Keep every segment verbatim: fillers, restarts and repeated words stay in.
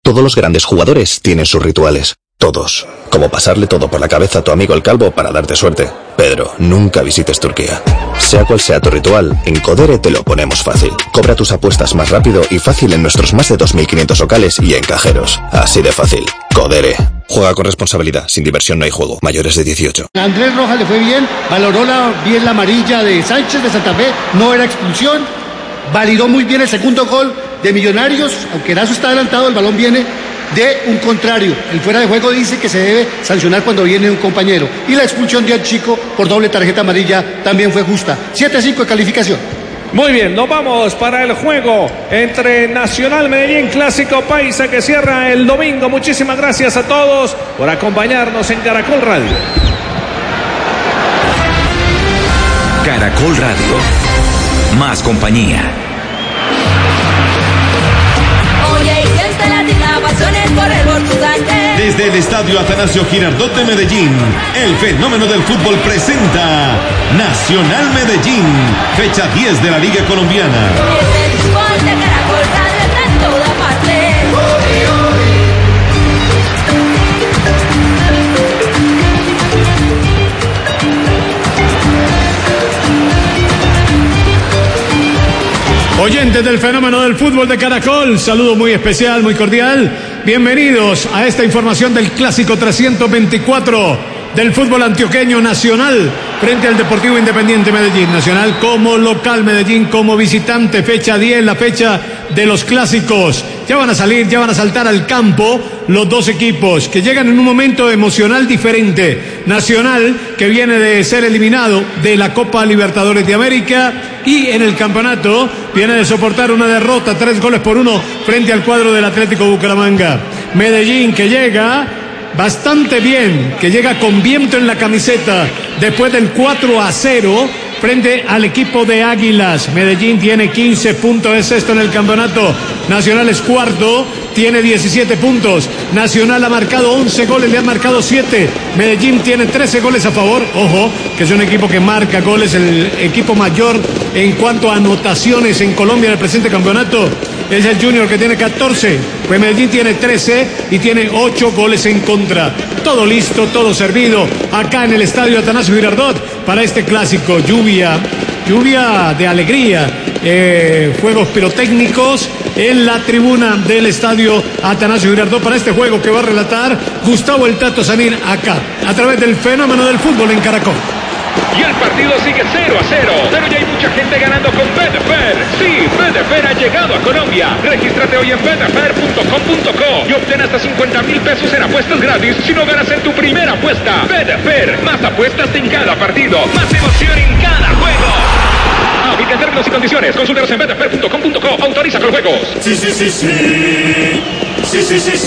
Todos los grandes jugadores tienen sus rituales. Todos. Como pasarle todo por la cabeza a tu amigo el calvo para darte suerte. Pedro, nunca visites Turquía. Sea cual sea tu ritual, en Codere te lo ponemos fácil. Cobra tus apuestas más rápido y fácil en nuestros más de dos mil quinientos locales y en cajeros. Así de fácil. Codere. Juega con responsabilidad. Sin diversión no hay juego. Mayores de dieciocho. A Andrés Rojas le fue bien. Valoró la, bien la amarilla de Sánchez de Santa Fe. No era expulsión. Validó muy bien el segundo gol de Millonarios. Aunque Erazo está adelantado, el balón viene de un contrario. El fuera de juego dice que se debe sancionar cuando viene un compañero. Y la expulsión de Chico por doble tarjeta amarilla también fue justa. siete a cinco de calificación. Muy bien, nos vamos para el juego entre Nacional Medellín, Clásico Paisa, que cierra el domingo. Muchísimas gracias a todos por acompañarnos en Caracol Radio. Caracol Radio. Más compañía. Desde el Estadio Atanasio Girardot de Medellín, el fenómeno del fútbol presenta Nacional Medellín, fecha diez de la Liga Colombiana. Oyentes del fenómeno del fútbol de Caracol, saludo muy especial, muy cordial. Bienvenidos a esta información del Clásico trescientos veinticuatro del fútbol antioqueño. Nacional frente al Deportivo Independiente Medellín. Nacional como local, Medellín como visitante. Fecha diez, la fecha de los clásicos. Ya van a salir, ya van a saltar al campo los dos equipos que llegan en un momento emocional diferente. Nacional, que viene de ser eliminado de la Copa Libertadores de América y en el campeonato viene de soportar una derrota, tres goles por uno frente al cuadro del Atlético Bucaramanga. Medellín, que llega bastante bien, que llega con viento en la camiseta después del cuatro a cero frente al equipo de Águilas. Medellín tiene quince puntos, es sexto en el campeonato. Nacional es cuarto, tiene diecisiete puntos. Nacional ha marcado once goles, le han marcado siete. Medellín tiene trece goles a favor. Ojo, que es un equipo que marca goles, el equipo mayor en cuanto a anotaciones en Colombia en el presente campeonato es el Junior, que tiene catorce. Pues Medellín tiene trece y tiene ocho goles en contra. Todo listo, todo servido acá en el Estadio Atanasio Girardot para este clásico. Lluvia, lluvia de alegría, eh, juegos pirotécnicos en la tribuna del Estadio Atanasio Girardot para este juego que va a relatar Gustavo El Tato Sanín acá, a través del fenómeno del fútbol en Caracol. Y el partido sigue cero a cero, pero ya hay mucha gente ganando con Betfair. Sí, Betfair ha llegado a Colombia. Regístrate hoy en betfair punto com punto co y obtén hasta cincuenta mil pesos en apuestas gratis si no ganas en tu primera apuesta. Betfair, más apuestas en cada partido, más emoción en cada juego. Aplica términos y condiciones. Consúltalos en betfair punto com punto co. Autoriza con juegos. Sí, sí, sí, sí. Sí, sí, sí,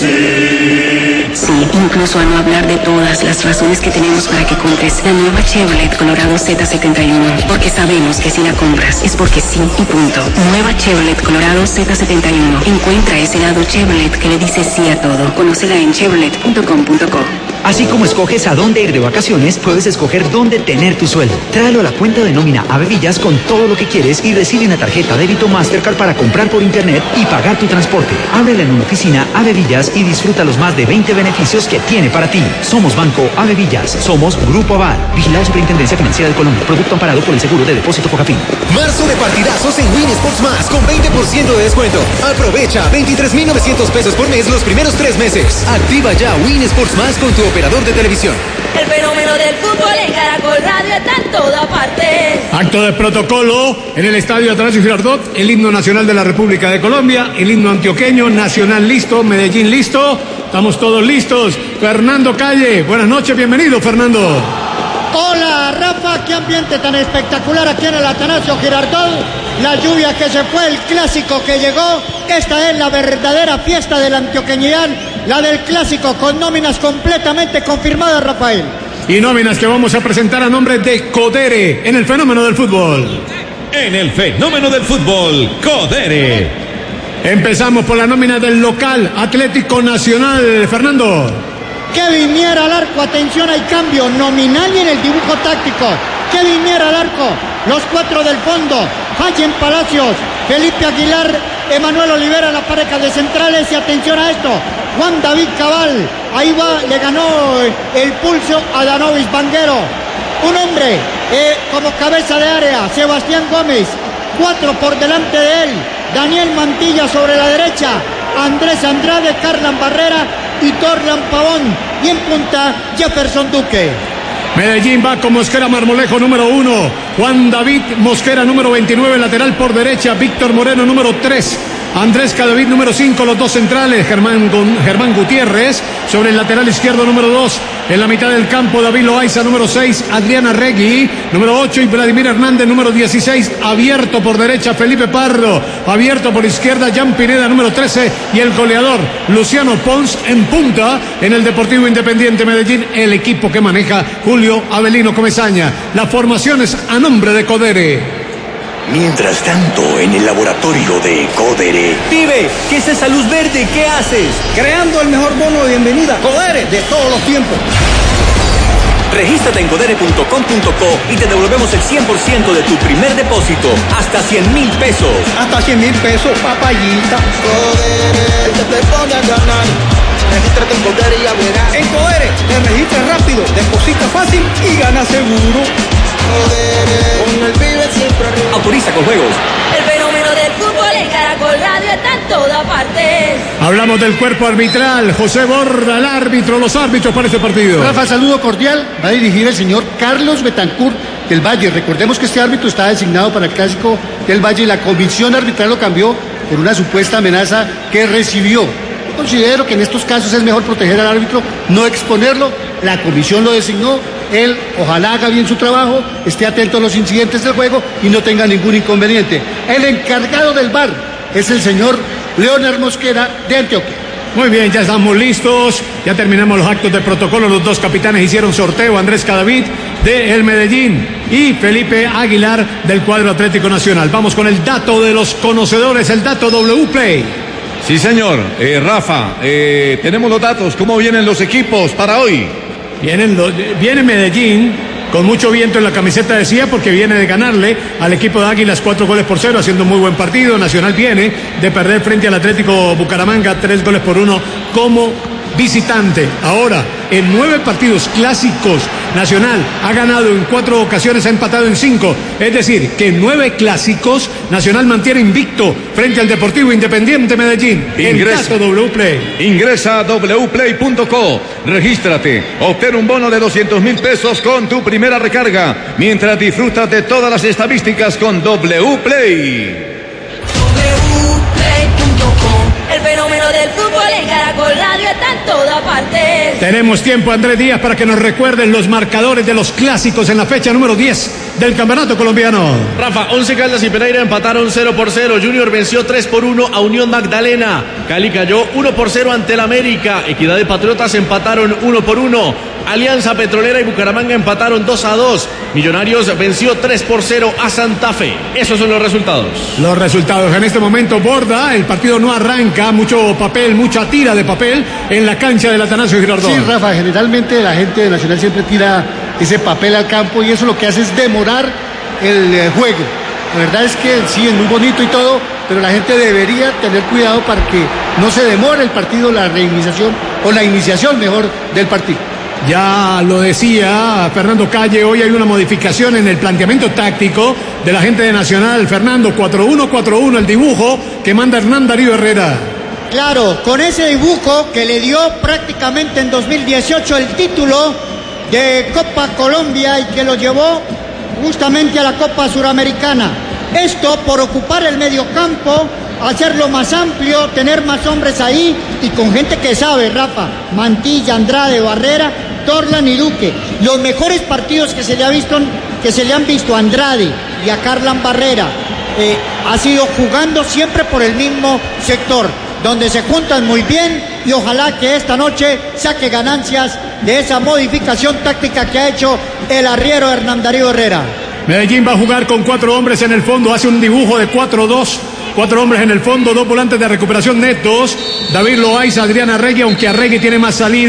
sí. Sí, incluso a no hablar de todas las razones que tenemos para que compres la nueva Chevrolet Colorado Z setenta y uno. Porque sabemos que si la compras es porque sí y punto. Nueva Chevrolet Colorado Z setenta y uno. Encuentra ese lado Chevrolet que le dice sí a todo. Conócela en chevrolet punto com punto co. Así como escoges a dónde ir de vacaciones, puedes escoger dónde tener tu sueldo. Tráelo a la cuenta de nómina Avevillas con todo lo que quieres y recibe una tarjeta débito Mastercard para comprar por internet y pagar tu transporte. Ábrela en una oficina Avevillas y disfruta los más de veinte beneficios que tiene para ti. Somos Banco Avevillas. Somos Grupo Aval. Vigilado Superintendencia Financiera de Colombia. Producto amparado por el Seguro de Depósito Focafin. Marzo de partidazos en Win Sports Más con veinte por ciento de descuento. Aprovecha veintitrés mil novecientos pesos por mes los primeros tres meses. Activa ya Win Sports Más con tu operador de televisión. El fenómeno del fútbol en Caracol Radio está en toda parte. Acto de protocolo en el Estadio Atanasio Girardot, el himno nacional de la República de Colombia, el himno antioqueño, Nacional listo, Medellín listo, estamos todos listos. Fernando Calle, buenas noches, bienvenido Fernando. Hola Rafa, qué ambiente tan espectacular aquí en el Atanasio Girardot. La lluvia que se fue, el clásico que llegó. Esta es la verdadera fiesta de la antioqueñidad, la del clásico, con nóminas completamente confirmadas, Rafael. Y nóminas que vamos a presentar a nombre de Codere en el fenómeno del fútbol. En el fenómeno del fútbol, Codere. Empezamos por la nómina del local, Atlético Nacional, Fernando. Kevin Miera al arco, atención, hay cambio nominal y en el dibujo táctico. Kevin Miera al arco, los cuatro del fondo, Fallen Palacios, Felipe Aguilar Emanuel Olivera, la pareja de centrales, y atención a esto, Juan David Cabal, ahí va, le ganó el pulso a Danovis Vanguero. Un hombre eh, como cabeza de área, Sebastián Gómez, cuatro por delante de él, Daniel Mantilla sobre la derecha, Andrés Andrade, Carlan Barrera y Torlan Pavón, y en punta Jefferson Duque. Medellín va con Mosquera Marmolejo número uno, Juan David Mosquera número veintinueve, lateral por derecha, Víctor Moreno número tres, Andrés Cadavid número cinco, los dos centrales, Germán, Germán Gutiérrez sobre el lateral izquierdo número dos, en la mitad del campo David Loaiza número seis, Adriana Regui número ocho y Vladimir Hernández número dieciséis, abierto por derecha Felipe Pardo, abierto por izquierda Jan Pineda número trece y el goleador Luciano Pons en punta en el Deportivo Independiente Medellín, el equipo que maneja Julio Avelino Comesaña. Las formaciones a nombre de Codere. Mientras tanto, en el laboratorio de Codere. Pibe, ¿qué es esa luz verde? ¿Qué haces? Creando el mejor bono de bienvenida, Codere, de todos los tiempos. Regístrate en codere punto com punto co y te devolvemos el cien por ciento de tu primer depósito, hasta cien mil pesos. Hasta cien mil pesos, papayita. Codere, te te pone a ganar. Regístrate en Codere y ya verás. En Codere, te registras rápido, deposita fácil y gana seguro. Con el pibe siempre arriba. Autoriza con juegos. El fenómeno del fútbol en Caracol Radio está en toda parte. Hablamos del cuerpo arbitral. José Borda, el árbitro, los árbitros para este partido. Rafa, saludo cordial. Va a dirigir el señor Carlos Betancourt del Valle. Recordemos que este árbitro está designado para el Clásico del Valle y la comisión arbitral lo cambió por una supuesta amenaza que recibió. Yo considero que en estos casos es mejor proteger al árbitro, no exponerlo. La comisión lo designó. Él ojalá haga bien su trabajo, esté atento a los incidentes del juego y no tenga ningún inconveniente. El encargado del V A R es el señor Leonard Mosquera de Antioquia. Muy bien, ya estamos listos, ya terminamos los actos de protocolo. Los dos capitanes hicieron sorteo, Andrés Cadavid de El Medellín y Felipe Aguilar del cuadro Atlético Nacional. Vamos con el dato de los conocedores, el dato W Play. Sí, señor. Eh, Rafa, eh, tenemos los datos, ¿cómo vienen los equipos para hoy? Vienen los, viene Medellín con mucho viento en la camiseta, decía, porque viene de ganarle al equipo de Águilas cuatro goles por cero, haciendo un muy buen partido. Nacional viene de perder frente al Atlético Bucaramanga tres goles por uno como visitante. Ahora, en nueve partidos clásicos, Nacional ha ganado en cuatro ocasiones, ha empatado en cinco. Es decir, que en nueve clásicos, Nacional mantiene invicto frente al Deportivo Independiente Medellín. Ingresa, W Play. Ingresa a doble u play punto co, regístrate, obtén un bono de doscientos mil pesos con tu primera recarga, mientras disfrutas de todas las estadísticas con W Play. El fenómeno del fútbol en Caracol Radio está en toda parte. Tenemos tiempo, Andrés Díaz, para que nos recuerden los marcadores de los clásicos en la fecha número diez del Campeonato Colombiano. Rafa, Once Caldas y Pereira empataron cero por cero. Junior venció tres por uno a Unión Magdalena. Cali cayó uno por cero ante el América. Equidad y Patriotas empataron uno por uno. Alianza Petrolera y Bucaramanga empataron dos a dos. Millonarios venció tres por cero a Santa Fe. Esos son los resultados. Los resultados en este momento. Borda, el partido no arranca, mucho papel, mucha tira de papel en la cancha del Atanasio Girardot. Sí, Rafa, generalmente la gente de Nacional siempre tira ese papel al campo y eso lo que hace es demorar el eh, juego. La verdad es que sí, es muy bonito y todo, pero la gente debería tener cuidado para que no se demore el partido, la reiniciación o la iniciación mejor del partido. Ya lo decía Fernando Calle, hoy hay una modificación en el planteamiento táctico de la gente de Nacional. Fernando, cuatro uno cuatro uno, el dibujo que manda Hernán Darío Herrera. Claro, con ese dibujo que le dio prácticamente en dos mil dieciocho el título de Copa Colombia y que lo llevó justamente a la Copa Suramericana. Esto por ocupar el mediocampo, hacerlo más amplio, tener más hombres ahí y con gente que sabe, Rafa, Mantilla, Andrade, Barrera, Torlan y Duque. Los mejores partidos que se le ha visto, que se le han visto a Andrade y a Carlan Barrera eh, ha sido jugando siempre por el mismo sector, donde se juntan muy bien y ojalá que esta noche saque ganancias de esa modificación táctica que ha hecho el arriero Hernán Darío Herrera. Medellín va a jugar con cuatro hombres en el fondo, hace un dibujo de cuatro dos. Cuatro hombres en el fondo, dos volantes de recuperación netos. David Loaiza, Adriana Arregui, aunque Arregui tiene más salida.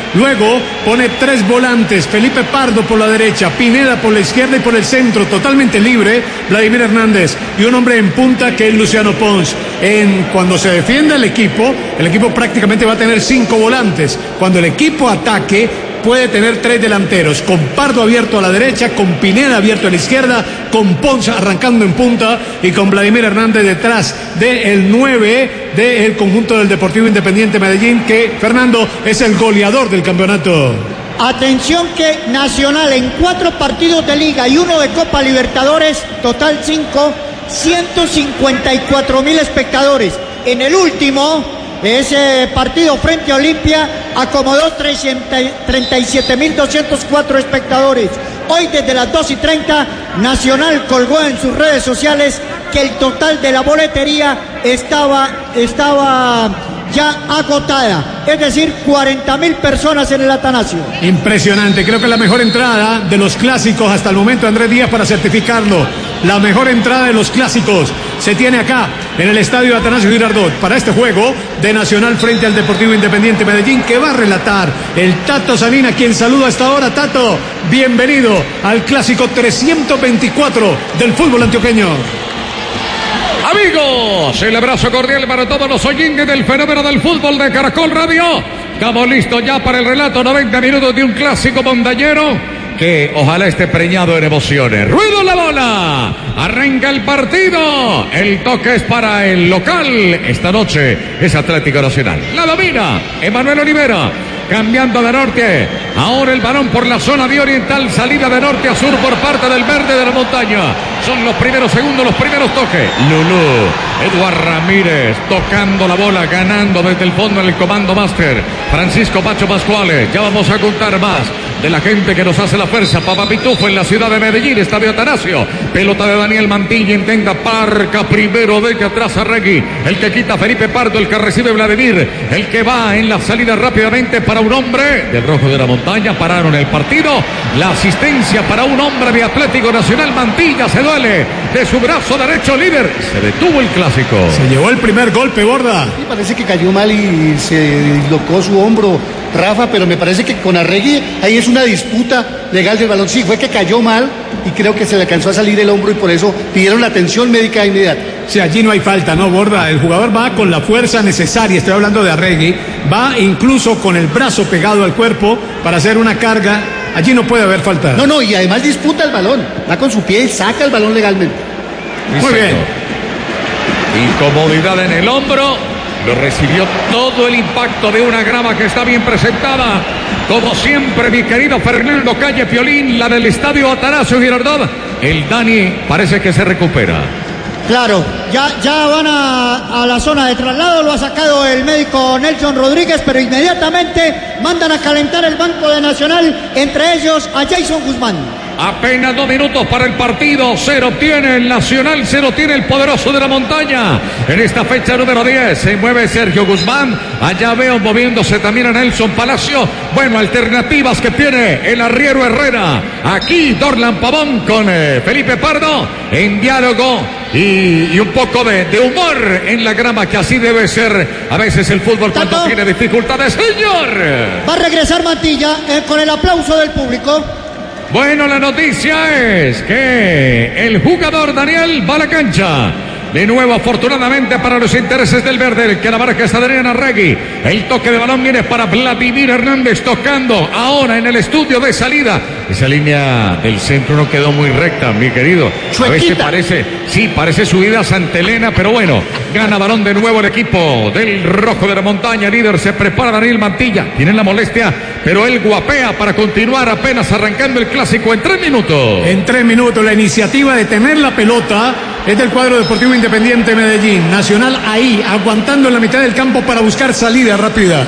Luego pone tres volantes, Felipe Pardo por la derecha, Pineda por la izquierda y por el centro, totalmente libre, Vladimir Hernández. Y un hombre en punta que es Luciano Pons. En, cuando se defienda el equipo, el equipo prácticamente va a tener cinco volantes. Cuando el equipo ataque, puede tener tres delanteros, con Pardo abierto a la derecha, con Pineda abierto a la izquierda, con Pons arrancando en punta y con Vladimir Hernández detrás del nueve del conjunto del Deportivo Independiente Medellín, que, Fernando, es el goleador del campeonato. Atención que Nacional en cuatro partidos de Liga y uno de Copa Libertadores, total cinco, ciento cincuenta y cuatro mil espectadores. En el último, ese partido frente a Olimpia, acomodó treinta y siete mil doscientos cuatro espectadores. Hoy desde las dos y treinta, Nacional colgó en sus redes sociales que el total de la boletería estaba, estaba ya agotada, es decir, cuarenta mil personas en el Atanasio. Impresionante, creo que es la mejor entrada de los clásicos hasta el momento, Andrés Díaz, para certificarlo. La mejor entrada de los clásicos se tiene acá en el estadio Atanasio Girardot para este juego de Nacional frente al Deportivo Independiente Medellín, que va a relatar el Tato Zanina, quien saluda a esta hora. Tato, bienvenido al clásico trescientos veinticuatro del fútbol antioqueño. Amigos, el abrazo cordial para todos los oyentes del fenómeno del fútbol de Caracol Radio. Estamos listos ya para el relato, noventa minutos de un clásico montañero que ojalá esté preñado en emociones. ¡Ruido la bola! Arranca el partido. El toque es para el local. Esta noche es Atlético Nacional. La domina Emanuel Olivera. Cambiando de norte. Ahora el balón por la zona de oriental. Salida de norte a sur por parte del verde de la montaña. Son los primeros segundos, los primeros toques. Lulú. Eduardo Ramírez tocando la bola, ganando desde el fondo en el comando máster. Francisco Pacho Pascuales. Ya vamos a contar más de la gente que nos hace la fuerza. Papá Pitufo en la ciudad de Medellín. Estadio Atanasio. Pelota de Daniel Mantilla. Intenta Parca primero desde atrás a Regui. El que quita Felipe Pardo. El que recibe Vladimir. El que va en la salida rápidamente para un hombre del Rojo de la Montaña. Pararon el partido. La asistencia para un hombre de Atlético Nacional. Mantilla se duele de su brazo derecho, líder. Se detuvo el clásico. Se llevó el primer golpe, Borda. Sí, parece que cayó mal y se dislocó su hombro, Rafa, pero me parece que con Arregui ahí es una disputa legal del balón. Sí, fue que cayó mal y creo que se le alcanzó a salir el hombro y por eso pidieron la atención médica de inmediato. Sí, allí no hay falta, ¿no, Borda? El jugador va con la fuerza necesaria, estoy hablando de Arregui, va incluso con el brazo pegado al cuerpo para hacer una carga. Allí no puede haber falta. No, no, y además disputa el balón, va con su pie y saca el balón legalmente. Muy bien. Incomodidad en el hombro. Lo recibió todo el impacto de una grama que está bien presentada. Como siempre, mi querido Fernando Calle Piolín, la del estadio Atanasio Girardot. El Dani parece que se recupera. Claro, ya, ya van a, a la zona de traslado, lo ha sacado el médico Nelson Rodríguez, pero inmediatamente mandan a calentar el banco de Nacional, entre ellos a Jason Guzmán. Apenas dos minutos para el partido. Cero tiene el Nacional, cero tiene el poderoso de la montaña. En esta fecha número diez se mueve Sergio Guzmán. Allá veo moviéndose también a Nelson Palacio. Bueno, alternativas que tiene el arriero Herrera. Aquí Dorlan Pavón con eh, Felipe Pardo en diálogo y, y un poco de, de humor en la grama, que así debe ser a veces el fútbol cuando Tato tiene dificultades. Señor, va a regresar Mantilla eh, con el aplauso del público. Bueno, la noticia es que el jugador Daniel va a la cancha. De nuevo, afortunadamente para los intereses del verde, el que la marca es Adrián Arregui. El toque de balón viene para Vladimir Hernández, tocando ahora en el estudio de salida. Esa línea del centro no quedó muy recta, mi querido. A veces parece, sí, parece subida a Santa Elena, pero bueno, gana balón de nuevo el equipo del Rojo de la Montaña. Líder, se prepara Daniel Mantilla. Tienen la molestia, pero él guapea para continuar apenas arrancando el clásico en tres minutos. En tres minutos, la iniciativa de tener la pelota es del cuadro Deportivo Independiente Medellín. Nacional ahí, aguantando en la mitad del campo para buscar salida rápida.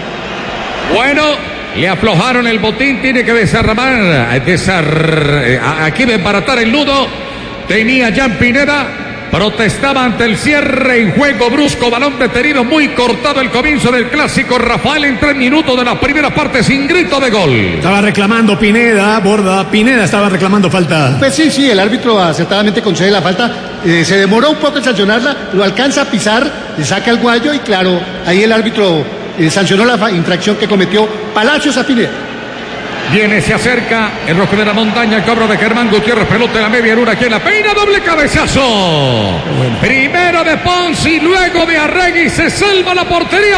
Bueno, le aflojaron el botín, tiene que desarmar, desar, aquí desbaratar el nudo. Tenía Jan Pineda, protestaba ante el cierre en juego brusco, balón detenido, muy cortado el comienzo del clásico. Rafael en tres minutos de la primera parte sin grito de gol. Estaba reclamando Pineda, Borda, Pineda estaba reclamando falta. Pues sí, sí, el árbitro acertadamente concede la falta, eh, se demoró un poco en sancionarla, lo alcanza a pisar, le saca el guayo y claro, ahí el árbitro eh, sancionó la infracción que cometió Palacios a Pineda. Viene, se acerca el rojo de la montaña, el cobro de Germán Gutiérrez, pelota en la media luna, aquí en la peina, doble cabezazo. Bueno. Primero de Pons y luego de Arregui, se salva la portería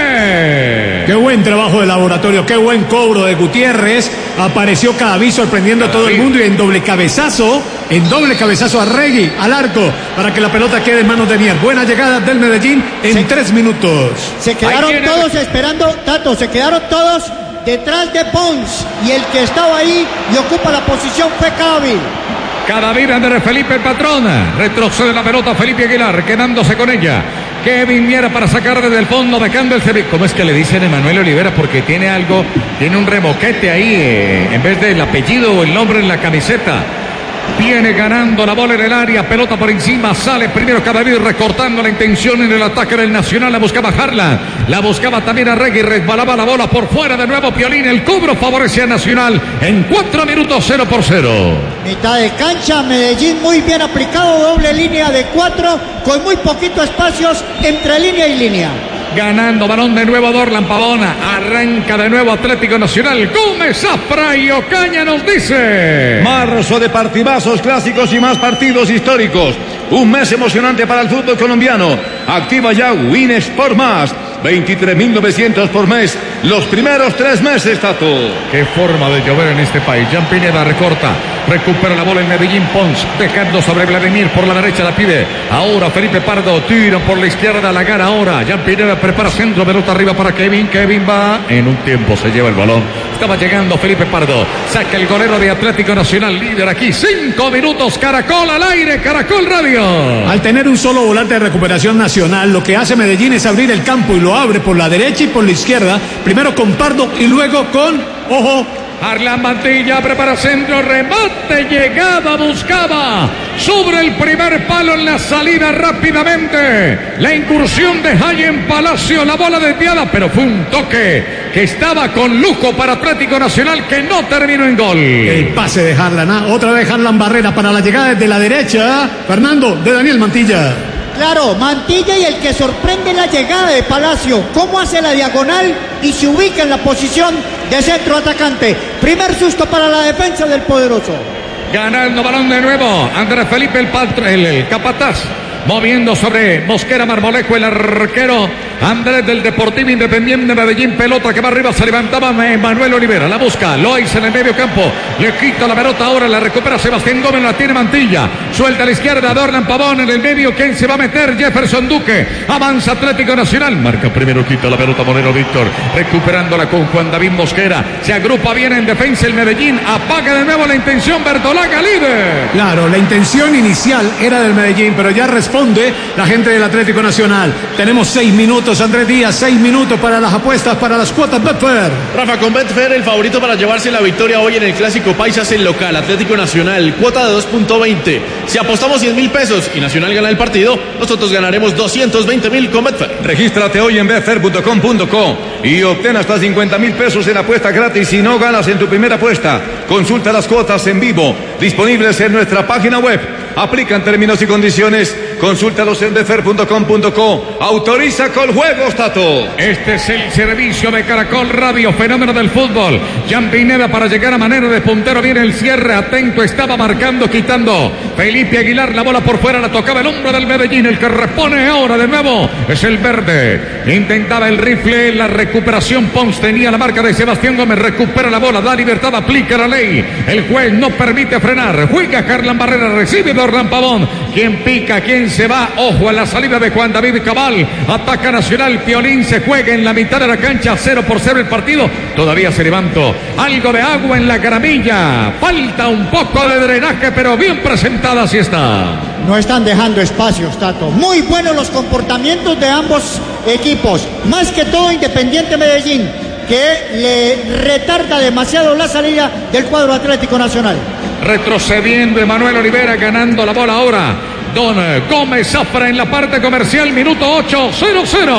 verde. Qué buen trabajo de laboratorio, qué buen cobro de Gutiérrez. Apareció Cadaví sorprendiendo a todo el mundo y en doble cabezazo, en doble cabezazo Arregui al arco para que la pelota quede en manos de Mier. Buena llegada del Medellín en se, tres minutos. Se quedaron todos esperando, Tato, se quedaron todos detrás de Pons y el que estaba ahí y ocupa la posición fue Cadaví. Cadaví de Felipe Patrona, retrocede la pelota Felipe Aguilar, quedándose con ella. Kevin Mier para sacar desde el fondo, dejando el servicio. ¿Cómo es que le dicen Emanuel Olivera? Porque tiene algo, tiene un remoquete ahí, eh, en vez del apellido o el nombre en la camiseta. Viene ganando la bola en el área, pelota por encima, sale primero Cadaví recortando la intención en el ataque del Nacional, la buscaba Harlan, la buscaba también Arregui, resbalaba la bola por fuera de nuevo Piolín, el cobro favorece a Nacional en cuatro minutos cero por cero. Mitad de cancha, Medellín muy bien aplicado, doble línea de cuatro, con muy poquitos espacios entre línea y línea. Ganando balón de nuevo Dorlan Pavona. Arranca de nuevo Atlético Nacional. Gómez Zafra y Ocaña nos dice. Marzo de partidazos clásicos y más partidos históricos. Un mes emocionante para el fútbol colombiano. Activa ya Win Sport Más. veintitrés mil novecientos por mes. Los primeros tres meses, Tato. Qué forma de llover en este país. Jan Pineda recorta. Recupera la bola en Medellín. Pons dejando sobre Vladimir por la derecha, la pide. Ahora Felipe Pardo. Tira por la izquierda, la gana ahora. Jan Pineda prepara centro. Pelota arriba para Kevin. Kevin va. En un tiempo se lleva el balón. Estaba llegando Felipe Pardo. Saca el golero de Atlético Nacional. Líder aquí. Cinco minutos. Caracol al aire. Caracol Radio. Al tener un solo volante de recuperación Nacional, lo que hace Medellín es abrir el campo y lo abre por la derecha y por la izquierda. Primero con Pardo y luego con, ojo, Arlan Mantilla prepara centro, remate, llegada, buscaba sobre el primer palo en la salida rápidamente. La incursión de Jayen Palacio, la bola desviada, pero fue un toque que estaba con lujo para Atlético Nacional que no terminó en gol. El pase de Harlan, ¿ah? Otra vez Harlan Barrera para la llegada desde la derecha. Fernando, de Daniel Mantilla. Claro, Mantilla y el que sorprende la llegada de Palacio. Cómo hace la diagonal y se ubica en la posición de centro atacante. Primer susto para la defensa del poderoso. Ganando balón de nuevo. Andrés Felipe el, patro, el, el capataz. Moviendo sobre Mosquera Marmolejo, el arquero Andrés del Deportivo Independiente de Medellín. Pelota que va arriba, se levantaba Manuel Olivera. La busca, lo hizo en el medio campo. Le quita la pelota ahora, la recupera Sebastián Gómez, la tiene Mantilla. Suelta a la izquierda, Dorlan Pavón en el medio. ¿Quién se va a meter? Jefferson Duque. Avanza Atlético Nacional. Marca primero, quita la pelota Moreno Víctor. Recuperándola con Juan David Mosquera. Se agrupa bien en defensa el Medellín. Apaga de nuevo la intención Bertolaga, líder. Claro, la intención inicial era del Medellín, pero ya responde la gente del Atlético Nacional. Tenemos seis minutos, Andrés Díaz, seis minutos para las apuestas, para las cuotas Betfair. Rafa, con Betfair el favorito para llevarse la victoria hoy en el Clásico Paisa es el local, Atlético Nacional, cuota de dos punto veinte. Si apostamos cien mil pesos y Nacional gana el partido, nosotros ganaremos doscientos veinte mil con Betfair. Regístrate hoy en betfair punto com punto co y obtén hasta cincuenta mil pesos en apuesta gratis si no ganas en tu primera apuesta. Consulta las cuotas en vivo, disponibles en nuestra página web. Aplican términos y condiciones. Consúltalos en betfair punto com punto co. Autoriza con juegos, Tato. Este es el servicio de Caracol Radio, fenómeno del fútbol. Jan Pineda para llegar a manera de puntero. Viene el cierre, atento, estaba marcando, quitando. Felipe Aguilar, la bola por fuera, la tocaba el hombre del Medellín. El que repone ahora de nuevo es el verde. Intentaba el rifle, la recuperación. Pons tenía la marca de Sebastián Gómez. Recupera la bola, da libertad, aplica la ley. El juez no permite frenar. Juega Harlan Barrera, recibe Dorlan Pavón. Quien pica, quien se va. Ojo a la salida de Juan David Cabal. Ataca Nacional. Piolín se juega en la mitad de la cancha. Cero por cero el partido. Todavía se levantó. Algo de agua en la caramilla. Falta un poco de drenaje, pero bien presentada así está. No están dejando espacios, Tato. Muy buenos los comportamientos de ambos equipos. Más que todo Independiente Medellín, que le retarda demasiado la salida del cuadro Atlético Nacional. Retrocediendo Emanuel Olivera, ganando la bola ahora. Don Gómez Zafra en la parte comercial, minuto ocho, cero cero.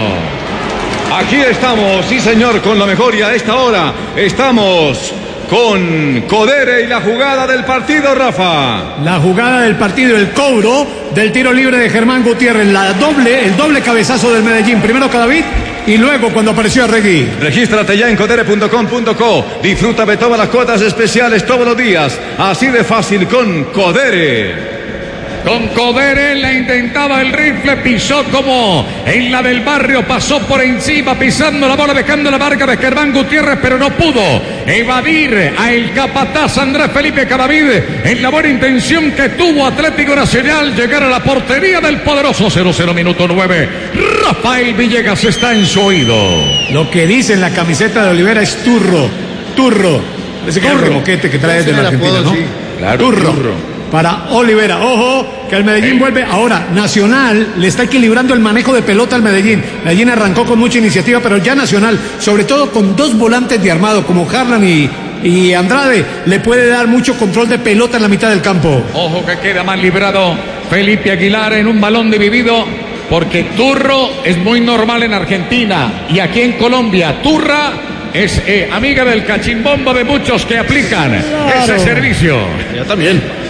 Aquí estamos, sí señor, con la mejor y a esta hora estamos con Codere y la jugada del partido, Rafa. La jugada del partido, el cobro del tiro libre de Germán Gutiérrez, la doble, el doble cabezazo del Medellín. Primero Cadavid. y luego cuando apareció Arregui. Regístrate ya en codere punto com punto co. Disfruta de todas las cuotas especiales todos los días. Así de fácil con Codere. Con Codere la intentaba el rifle, pisó como en la del barrio, pasó por encima, pisando la bola, dejando la marca de Germán Gutiérrez, pero no pudo evadir a el capataz Andrés Felipe Cadavid en la buena intención que tuvo Atlético Nacional llegar a la portería del poderoso. Cero cero minuto nueve. Rafael Villegas está en su oído. Lo que dice en la camiseta de Olivera es turro, turro. Ese que es el remoquete que trae de la Argentina, ¿no? Claro, turro. turro. Para Olivera, ojo, que el Medellín vuelve. Ahora, Nacional le está equilibrando el manejo de pelota al Medellín. Medellín arrancó con mucha iniciativa, pero ya Nacional, sobre todo con dos volantes de armado como Harlan y, y Andrade, le puede dar mucho control de pelota en la mitad del campo. Ojo que queda mal librado Felipe Aguilar en un balón dividido, porque turro es muy normal en Argentina y aquí en Colombia. Turra es eh, amiga del cachimbombo de muchos que aplican claro. ese servicio. Ya también.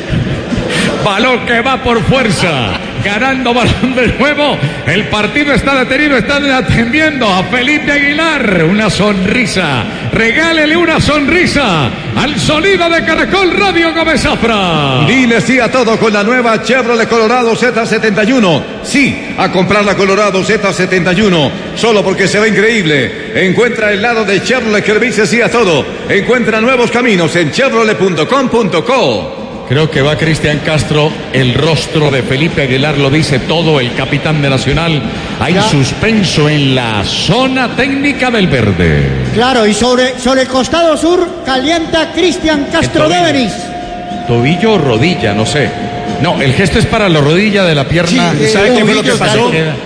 Balón que va por fuerza, ganando balón de nuevo. El partido está detenido, están atendiendo a Felipe Aguilar. Una sonrisa, regálele una sonrisa al sonido de Caracol Radio Gómez Zafra. Dile sí a todo con la nueva Chevrolet Colorado Z setenta y uno. Sí, a comprar la Colorado Z setenta y uno, solo porque se ve increíble. Encuentra el lado de Chevrolet que le dice sí a todo. Encuentra nuevos caminos en chevrolet punto com punto co. Creo que va Cristian Castro, el rostro de Felipe Aguilar lo dice todo, el capitán de Nacional. Hay ya. suspenso en la zona técnica del verde. Claro, y sobre, sobre el costado sur calienta Cristian Castro de Devenis. Tobillo o rodilla, no sé. No, el gesto es para la rodilla de la pierna. Sí, ¿sabe qué fue lo que pasó?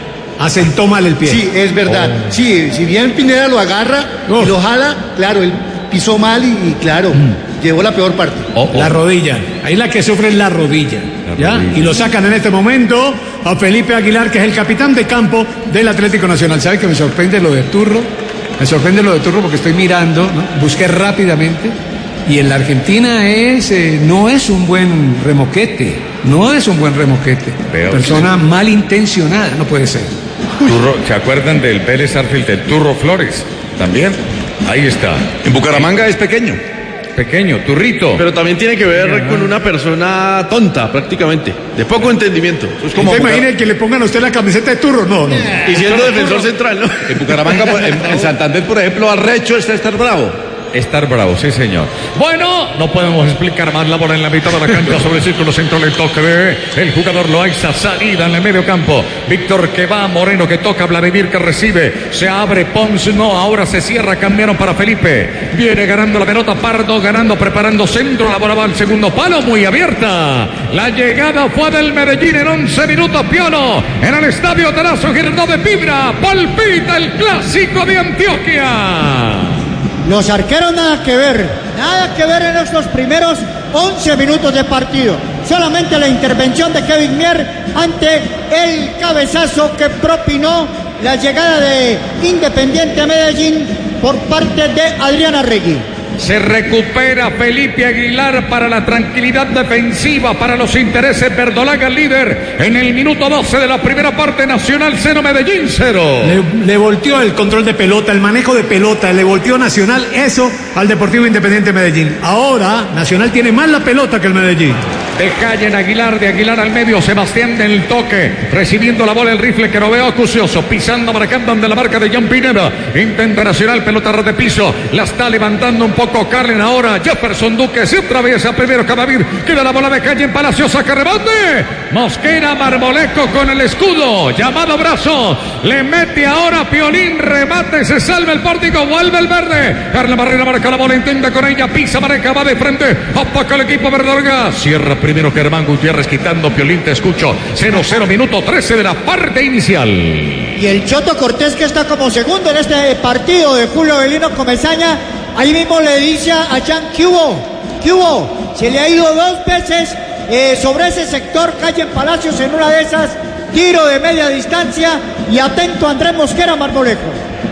Asentó mal el pie. Sí, es verdad. Oh. Sí, si bien Pineda lo agarra oh. y lo jala, claro, él pisó mal y, y claro, mm. llevó la peor parte. Oh, oh. La rodilla. Ahí la que sufre es la rodilla. La ¿ya? Rodilla. Y lo sacan en este momento a Felipe Aguilar, que es el capitán de campo del Atlético Nacional. ¿Sabe que me sorprende lo de Turro? Me sorprende lo de Turro porque estoy mirando, ¿no? Busqué rápidamente. Y en la Argentina es, eh, no es un buen remoquete. No es un buen remoquete. Veo Persona que... malintencionada, no puede ser. Turro, ¿se acuerdan del Vélez Sarsfield, del Turro Flores? También. Ahí está. En Bucaramanga es pequeño. Pequeño, turrito. Pero también tiene que ver yeah. con una persona tonta, prácticamente. De poco entendimiento. Es como ¿Usted Bucar... imagina que le pongan a usted la camiseta de Turro? No, no. Yeah. Y siendo defensor central, ¿no? En Bucaramanga, en, en Santander, por ejemplo, Arrecho está estar bravo. Estar bravo, sí señor. Bueno, no podemos explicar más la bola en la mitad de la cancha sobre el círculo central, el toque de el jugador Loaiza, salida en el medio campo. Víctor que va, Moreno que toca, Vladimir que recibe, se abre, Pons no, ahora se cierra, cambiaron para Felipe. Viene ganando la pelota, Pardo ganando, preparando centro, la bola va al segundo palo, muy abierta. La llegada fue del Medellín en once minutos, Piolo, en el estadio Tarazo Girardot de Fibra, palpita el clásico de Antioquia. Los arqueros nada que ver, nada que ver en estos primeros once minutos de partido. Solamente la intervención de Kevin Mier ante el cabezazo que propinó la llegada de Independiente Medellín por parte de Adrián Arregui. Se recupera Felipe Aguilar para la tranquilidad defensiva, para los intereses verdolaga, líder en el minuto doce de la primera parte. Nacional cero, Medellín cero. Le, le volteó el control de pelota, el manejo de pelota, le volteó Nacional eso al Deportivo Independiente Medellín. Ahora Nacional tiene más la pelota que el Medellín. De calle en Aguilar, de Aguilar al medio, Sebastián del toque, recibiendo la bola el rifle que lo veo acucioso, pisando, marcando ante la marca de John Pineda. Intenta Nacional, pelota ras de piso, la está levantando un poco Carlen ahora, Jefferson Duque se atraviesa primero Cadavid, queda la bola de calle en Palacio, saca rebote, Mosquera Marmoleco con el escudo, llamado brazo, le mete ahora Piolín, remate, se salva el pórtico, vuelve el verde, Carla Barrera marca la bola, intenta con ella, pisa, marca, va de frente, opaca el equipo verdolaga, cierra primero Germán Gutiérrez quitando, Piolín te escucho, cero cero minuto trece de la parte inicial. Y el Choto Cortés, que está como segundo en este partido de Julio Avelino Comesaña, ahí mismo le dice a Jan que hubo, que hubo, se le ha ido dos veces eh, sobre ese sector, calle en Palacios, en una de esas, tiro de media distancia, y atento Andrés Mosquera Marmolejo.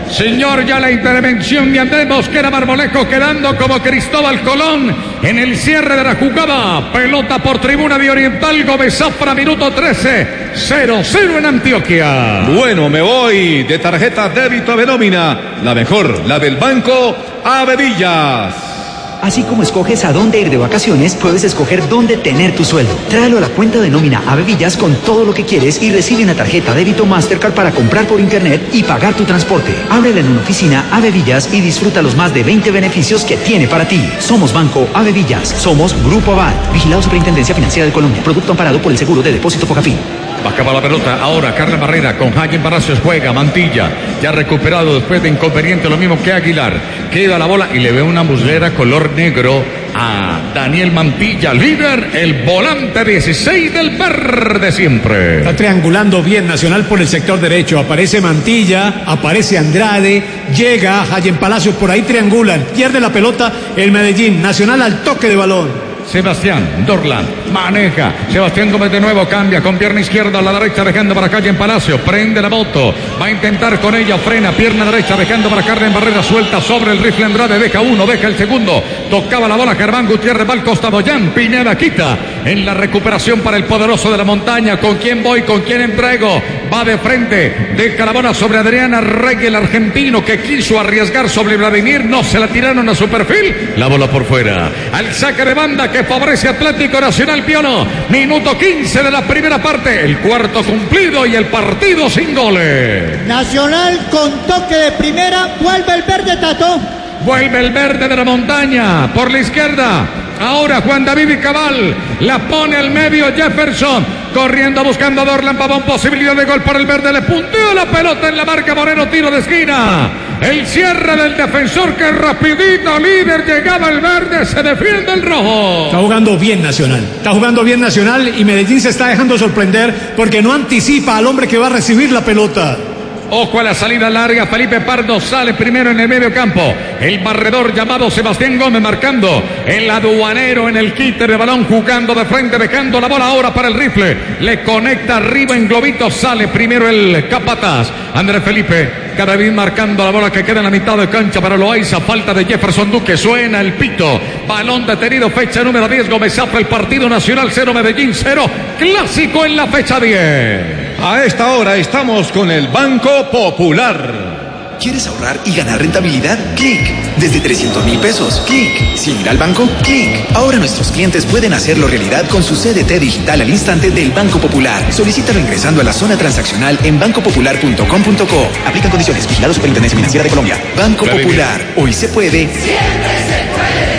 Señor, ya la intervención de Andrés Mosquera Marmolejo quedando como Cristóbal Colón en el cierre de la jugada. Pelota por tribuna de Oriental, Gómez Zafra, minuto trece, cero cero en Antioquia. Bueno, me voy de tarjeta débito de nómina. La mejor, la del Banco Avevillas. Así como escoges a dónde ir de vacaciones, puedes escoger dónde tener tu sueldo. Tráelo a la cuenta de nómina Avevillas con todo lo que quieres y recibe una tarjeta débito Mastercard para comprar por internet y pagar tu transporte. Ábrela en una oficina Avevillas y disfruta los más de veinte beneficios que tiene para ti. Somos Banco Avevillas. Somos Grupo Aval. Vigilado Superintendencia Financiera de Colombia. Producto amparado por el Seguro de Depósito Fogafín. Acaba la pelota ahora Carla Barrera con Jaime Palacios, juega Mantilla, ya recuperado después de inconveniente, lo mismo que Aguilar. Queda la bola y le ve una muslera color negro a Daniel Mantilla, líder, el volante dieciséis del verde siempre. Está triangulando bien Nacional por el sector derecho. Aparece Mantilla, aparece Andrade, llega Jaime Palacios, por ahí triangulan, pierde la pelota el Medellín. Nacional al toque de balón. Sebastián Dorlan maneja. Sebastián Gómez de nuevo cambia con pierna izquierda a la derecha, dejando para calle en Palacio. Prende la moto, va a intentar con ella, frena, pierna derecha, dejando para Carmen Barrera, suelta sobre el rifle Andrade, deja uno, deja el segundo. Tocaba la bola Germán Gutiérrez, va al costado. Jan Pineda quita en la recuperación para el poderoso de la montaña. ¿Con quién voy? ¿Con quién entrego? Va de frente, deja la bola sobre Adriana Rey, el argentino que quiso arriesgar sobre Vladimir. No se la tiraron a su perfil. La bola por fuera. Al saque de banda que favorece Atlético Nacional Piono. Minuto quince de la primera parte. El cuarto cumplido y el partido sin goles. Nacional con toque de primera. Vuelve el verde, Tato. Vuelve el verde de la montaña por la izquierda. Ahora Juan David Cabal la pone al medio. Jefferson corriendo buscando a Dorlan Pavón. Posibilidad de gol para el verde. Le punteó la pelota en la marca Moreno. Tiro de esquina. El cierre del defensor que rapidito, líder, llegaba el verde. Se defiende el rojo. Está jugando bien Nacional. Está jugando bien Nacional y Medellín se está dejando sorprender porque no anticipa al hombre que va a recibir la pelota. Ojo a la salida larga. Felipe Pardo sale primero en el medio campo. El barredor llamado Sebastián Gómez marcando. El aduanero en el quite de balón, jugando de frente, dejando la bola ahora para el rifle. Le conecta arriba en globito. Sale primero el capataz Andrés Felipe. Cada vez marcando la bola que queda en la mitad de cancha para Loaiza. Falta de Jefferson Duque. Suena el pito. Balón detenido. Fecha número diez. Gómez Zafra. El partido Nacional cero, Medellín cero. Clásico en la fecha diez. A esta hora estamos con el Banco Popular. ¿Quieres ahorrar y ganar rentabilidad? Clic. Desde trescientos mil pesos. Clic. Sin ir al banco. Clic. Ahora nuestros clientes pueden hacerlo realidad con su C D T digital al instante del Banco Popular. Solicítalo ingresando a la zona transaccional en banco popular punto com punto co. Aplican condiciones. Vigilado Superintendencia Financiera de Colombia. Banco Popular. Hoy se puede. Siempre se puede.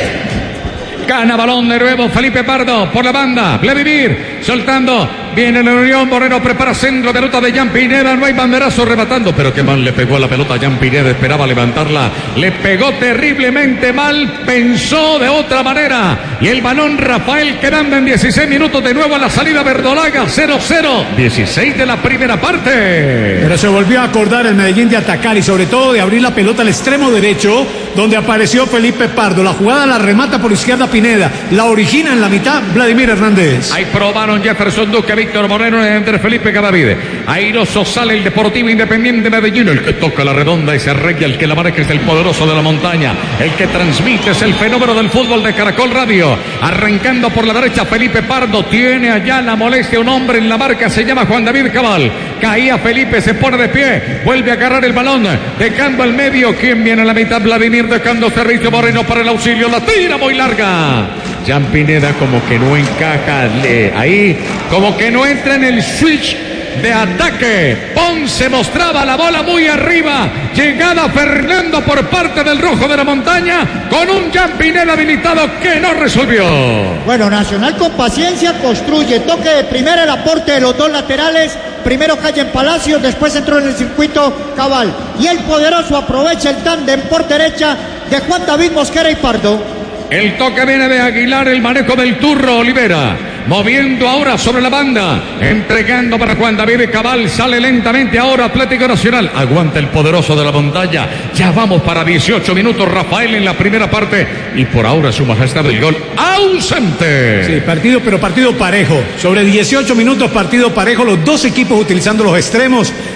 Gana balón de nuevo Felipe Pardo por la banda. Vladimir soltando. Viene la Unión. Moreno prepara centro de ruta de Jan Pineda. No hay banderazo rematando. Pero qué mal le pegó la pelota a Jan Pineda. Esperaba levantarla. Le pegó terriblemente mal. Pensó de otra manera. Y el balón Rafael quedando en dieciséis minutos de nuevo a la salida verdolaga. cero cero. dieciséis de la primera parte. Pero se volvió a acordar el Medellín de atacar y sobre todo de abrir la pelota al extremo derecho, donde apareció Felipe Pardo. La jugada la remata por izquierda Pineda. La origina en la mitad Vladimir Hernández. Ahí probaron Jefferson Duque, Víctor Moreno, entre Felipe Cadavide. Airoso sale el Deportivo Independiente Medellín. El que toca la redonda es Herregia, el que la maneja es el poderoso de la montaña. El que transmite es el fenómeno del fútbol de Caracol Radio. Arrancando por la derecha Felipe Pardo. Tiene allá la molestia un hombre en la marca. Se llama Juan David Cabal. Caía Felipe, se pone de pie. Vuelve a agarrar el balón. Dejando al medio. ¿Quién viene a la mitad? Vladimir dejando servicio. Moreno para el auxilio. La tira muy larga. Jan Pineda como que no encaja le, ahí, como que no entra en el switch de ataque. Ponce mostraba la bola muy arriba. Llegada Fernando por parte del rojo de la montaña con un Jan Pineda habilitado que no resolvió. Bueno, Nacional con paciencia construye. Toque de primera, el aporte de los dos laterales. Primero cae en Palacios, después entró en el circuito Cabal. Y el poderoso aprovecha el tándem por derecha de Juan David Mosquera y Pardo. El toque viene de Aguilar, el manejo del Turro Olivera. Moviendo ahora sobre la banda. Entregando para Juan David Cabal. Sale lentamente ahora Atlético Nacional. Aguanta el poderoso de la montaña. Ya vamos para dieciocho minutos. Rafael en la primera parte. Y por ahora su majestad del gol ausente. Sí, partido, pero partido parejo. Sobre dieciocho minutos, partido parejo. Los dos equipos utilizando los extremos.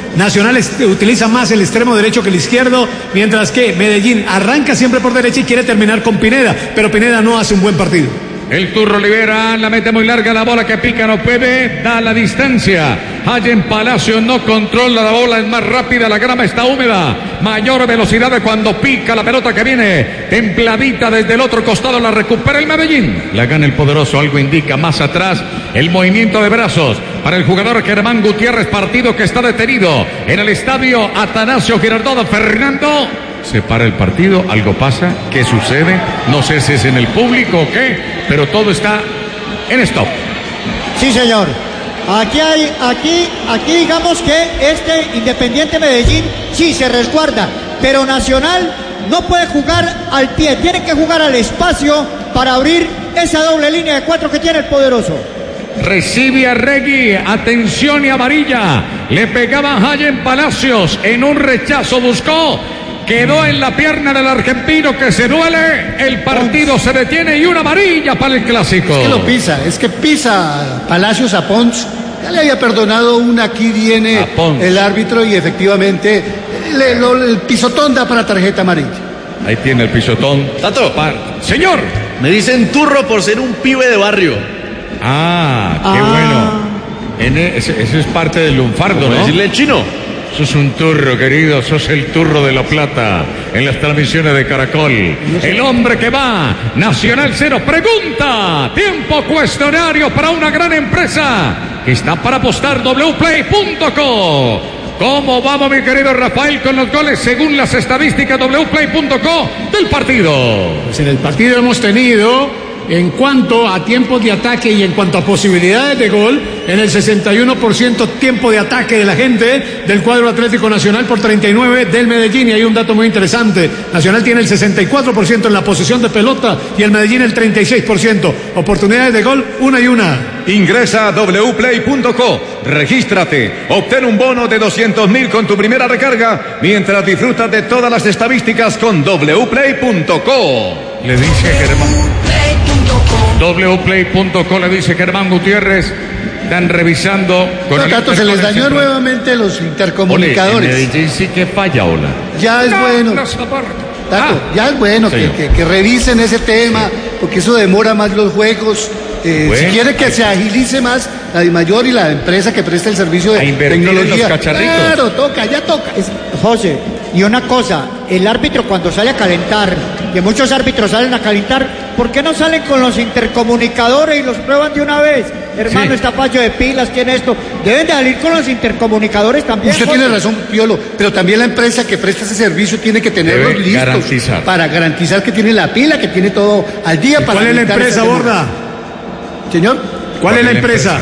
Nacional est- utiliza más el extremo derecho que el izquierdo, mientras que Medellín arranca siempre por derecha y quiere terminar con Pineda, pero Pineda no hace un buen partido. El Turro libera, la mete muy larga, la bola que pica no puede, da la distancia. Allen Palacio no controla la bola, es más rápida, la grama está húmeda, mayor velocidad de cuando pica la pelota que viene templadita desde el otro costado, la recupera el Medellín. La gana el poderoso, algo indica más atrás el movimiento de brazos para el jugador Germán Gutiérrez, partido que está detenido en el estadio Atanasio Girardot. Fernando. Se para el partido, algo pasa, ¿qué sucede? No sé si es en el público o qué, pero todo está en stop. Sí, señor. Aquí hay, aquí, aquí digamos que este Independiente Medellín sí se resguarda, pero Nacional no puede jugar al pie, tiene que jugar al espacio para abrir esa doble línea de cuatro que tiene el poderoso. Recibe a Regui, atención y amarilla. Le pegaba a Allen Palacios, en un rechazo buscó. Quedó en la pierna del argentino que se duele, el partido se detiene y una amarilla para el clásico. Es que lo pisa, es que pisa Palacios a Pons. Ya le había perdonado una, aquí viene el árbitro y efectivamente le, lo, el pisotón da para tarjeta amarilla. Ahí tiene el pisotón. Tato, Par... Señor. Me dicen turro por ser un pibe de barrio. Ah, qué ah. bueno. En e, ese, ese es parte del lunfardo, ¿no? Decirle chino. Sos un turro, querido, sos el turro de La Plata en las transmisiones de Caracol. El hombre que va, Nacional cero, pregunta, tiempo cuestionario para una gran empresa que está para apostar, w play punto co. ¿Cómo vamos, mi querido Rafael, con los goles según las estadísticas w play punto co del partido? Pues en el partido hemos tenido, en cuanto a tiempos de ataque y en cuanto a posibilidades de gol, en el sesenta y uno por ciento tiempo de ataque de la gente del cuadro Atlético Nacional por treinta y nueve del Medellín. Y hay un dato muy interesante, Nacional tiene el sesenta y cuatro por ciento en la posesión de pelota y el Medellín el treinta y seis por ciento. Oportunidades de gol, una y una. Ingresa a w play punto co, regístrate, obtén un bono de doscientos mil con tu primera recarga, mientras disfrutas de todas las estadísticas con w play punto co. Le dice Germán. w play punto co le dice Germán Gutiérrez. Están revisando con no, Tato, se les dañó nuevamente los intercomunicadores. Ole, en Medellín sí que falla, hola. Ya es no, bueno. No Tato, ah, ya es bueno que, que, que revisen ese tema, sí. Porque eso demora más los juegos. Eh, bueno, si quiere que se agilice más, la DIMAYOR y la empresa que presta el servicio de tecnología. En los cacharritos. Claro, toca, ya toca. Es, José, y una cosa, el árbitro cuando sale a calentar, que muchos árbitros salen a calentar, ¿por qué no salen con los intercomunicadores y los prueban de una vez? Hermano, sí. Está fallo de pilas, tiene esto. Deben de salir con los intercomunicadores también. Usted José. Tiene razón, Piolo, pero también la empresa que presta ese servicio tiene que tenerlos Debe listos garantizar. Para garantizar que tiene la pila, que tiene todo al día. Para ¿Cuál es la empresa, Borda? Señor, ¿cuál, ¿Cuál es la empresa?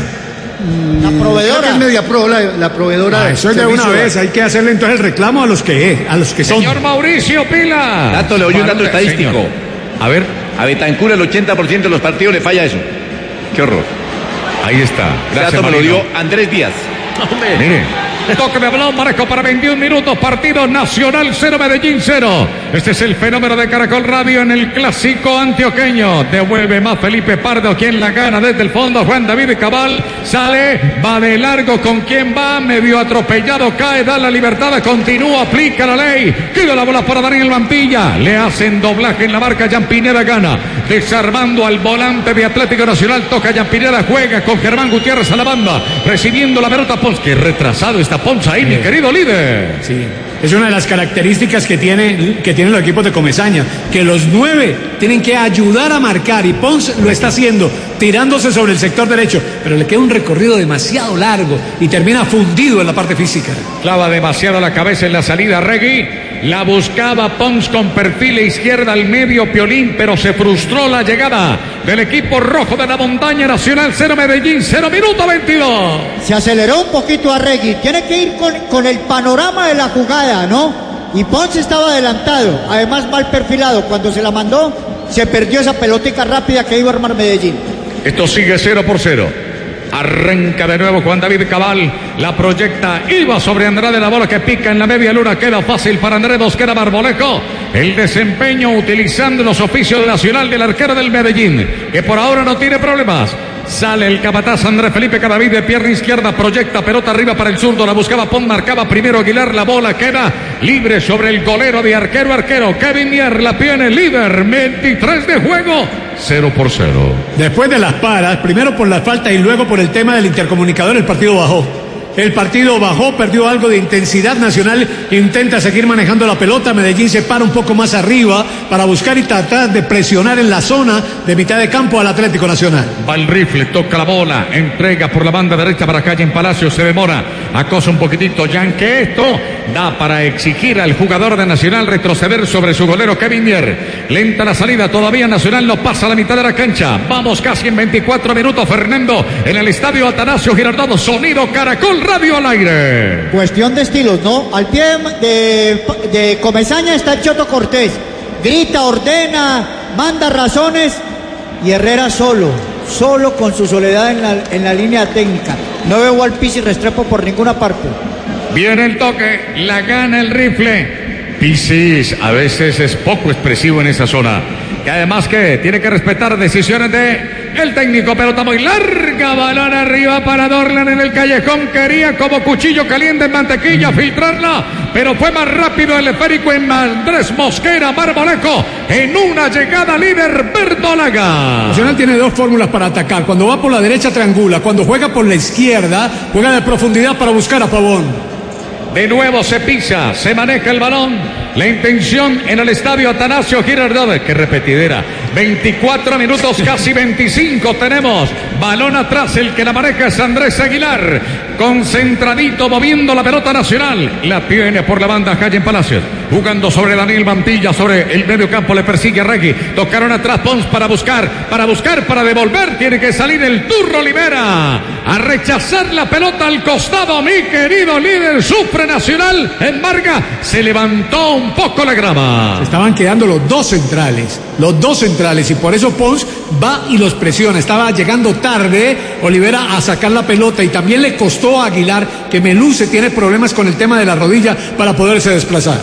La proveedora. Creo que es Mediapro, la, la proveedora. Ah, eso es de una vez, hay que hacerle entonces el reclamo a los que, a los que son. Señor Mauricio Pila. Dato, le oye un dato estadístico. Señor. A ver. A Betancur el ochenta por ciento de los partidos le falla eso. Qué horror. Ahí está. Gracias, dato me lo dio Andrés Díaz. Hombre. Mire. Toque de balón, Marco, para veintiún minutos, partido Nacional cero, Medellín cero. Este es el fenómeno de Caracol Radio en el clásico antioqueño. Devuelve más Felipe Pardo, quien la gana desde el fondo. Juan David Cabal sale, va de largo, con quien va, medio atropellado, cae, da la libertad, continúa, aplica la ley. Queda la bola para Daniel Vampilla. Le hacen doblaje en la marca, Jan Pineda gana. Desarmando al volante de Atlético Nacional, toca Jan Pineda, juega con Germán Gutiérrez a la banda, recibiendo la pelota Pons, que retrasado está Ponce ahí, sí. Mi querido líder. Sí, es una de las características que tiene que tienen los equipos de Comesaña, que los nueve tienen que ayudar a marcar y Ponce lo está haciendo, tirándose sobre el sector derecho, pero le queda un recorrido demasiado largo y termina fundido en la parte física. Clava demasiado la cabeza en la salida Regui, la buscaba Pons con perfil izquierda al medio Piolín, pero se frustró la llegada del equipo rojo de la montaña. Nacional cero, Medellín cero, minuto veintidós. Se aceleró un poquito a Regui, tiene que ir con, con el panorama de la jugada, ¿no? Y Ponce estaba adelantado, además mal perfilado. Cuando se la mandó, se perdió esa pelótica rápida que iba a armar Medellín. Esto sigue cero por cero. Arranca de nuevo Juan David Cabal, la proyecta, iba sobre Andrade, la bola que pica en la media luna, queda fácil para Andrés Mosquera Marmolejo. El desempeño utilizando los oficios de Nacional del arquero del Medellín, que por ahora no tiene problemas. Sale el capataz Andrés Felipe Cadavid de pierna izquierda, proyecta pelota arriba para el zurdo, la buscaba Pons, marcaba primero Aguilar, la bola queda libre sobre el golero de arquero arquero. Kevin Mier la tiene líder, veintitrés de juego, cero por cero. Después de las paras, primero por la falta y luego por el tema del intercomunicador, el partido bajó. El partido bajó, perdió algo de intensidad. Nacional intenta seguir manejando la pelota. Medellín se para un poco más arriba para buscar y tratar de presionar en la zona de mitad de campo al Atlético Nacional. Va el rifle, toca la bola, entrega por la banda derecha para Calle en Palacio, se demora, acosa un poquitito Jan, que esto da para exigir al jugador de Nacional retroceder sobre su golero Kevin Mier. Lenta la salida, todavía Nacional no pasa a la mitad de la cancha. Vamos casi en veinticuatro minutos, Fernando, en el estadio Atanasio Girardot, sonido Caracol Radio al aire. Cuestión de estilos, ¿no? Al pie de, de Comesaña está el Choto Cortés. Grita, ordena, manda razones. Y Herrera solo, solo con su soledad en la, en la línea técnica. No veo al Pizzi Restrepo por ninguna parte. Viene el toque, la gana el rifle. Pizzi a veces es poco expresivo en esa zona. Que además que tiene que respetar decisiones de el técnico. Pelota muy larga, balón arriba para Dorlan en el callejón. Quería como cuchillo caliente en mantequilla filtrarla, pero fue más rápido el esférico en Andrés Mosquera Marmolejo en una llegada líder Verdolaga. Nacional tiene dos fórmulas para atacar. Cuando va por la derecha triangula, cuando juega por la izquierda juega de profundidad para buscar a Pavón. De nuevo se pisa, se maneja el balón. La intención en el estadio Atanasio Girardot. Qué repetidera. veinticuatro minutos, casi veinticinco tenemos. Balón atrás, el que la maneja es Andrés Aguilar. Concentradito, moviendo la pelota Nacional. La tiene por la banda Calle en Palacios. Jugando sobre Daniel Mantilla, sobre el medio campo, le persigue a Regui. Tocaron atrás Pons para buscar, para buscar, para devolver. Tiene que salir el Turro Olivera a rechazar la pelota al costado. Mi querido líder, sufre Nacional. Embarga, se levantó un poco la grama. Se estaban quedando los dos centrales, los dos centrales, y por eso Pons va y los presiona. Estaba llegando tarde Olivera a sacar la pelota, y también le costó a Aguilar, que Meluce tiene problemas con el tema de la rodilla para poderse desplazar.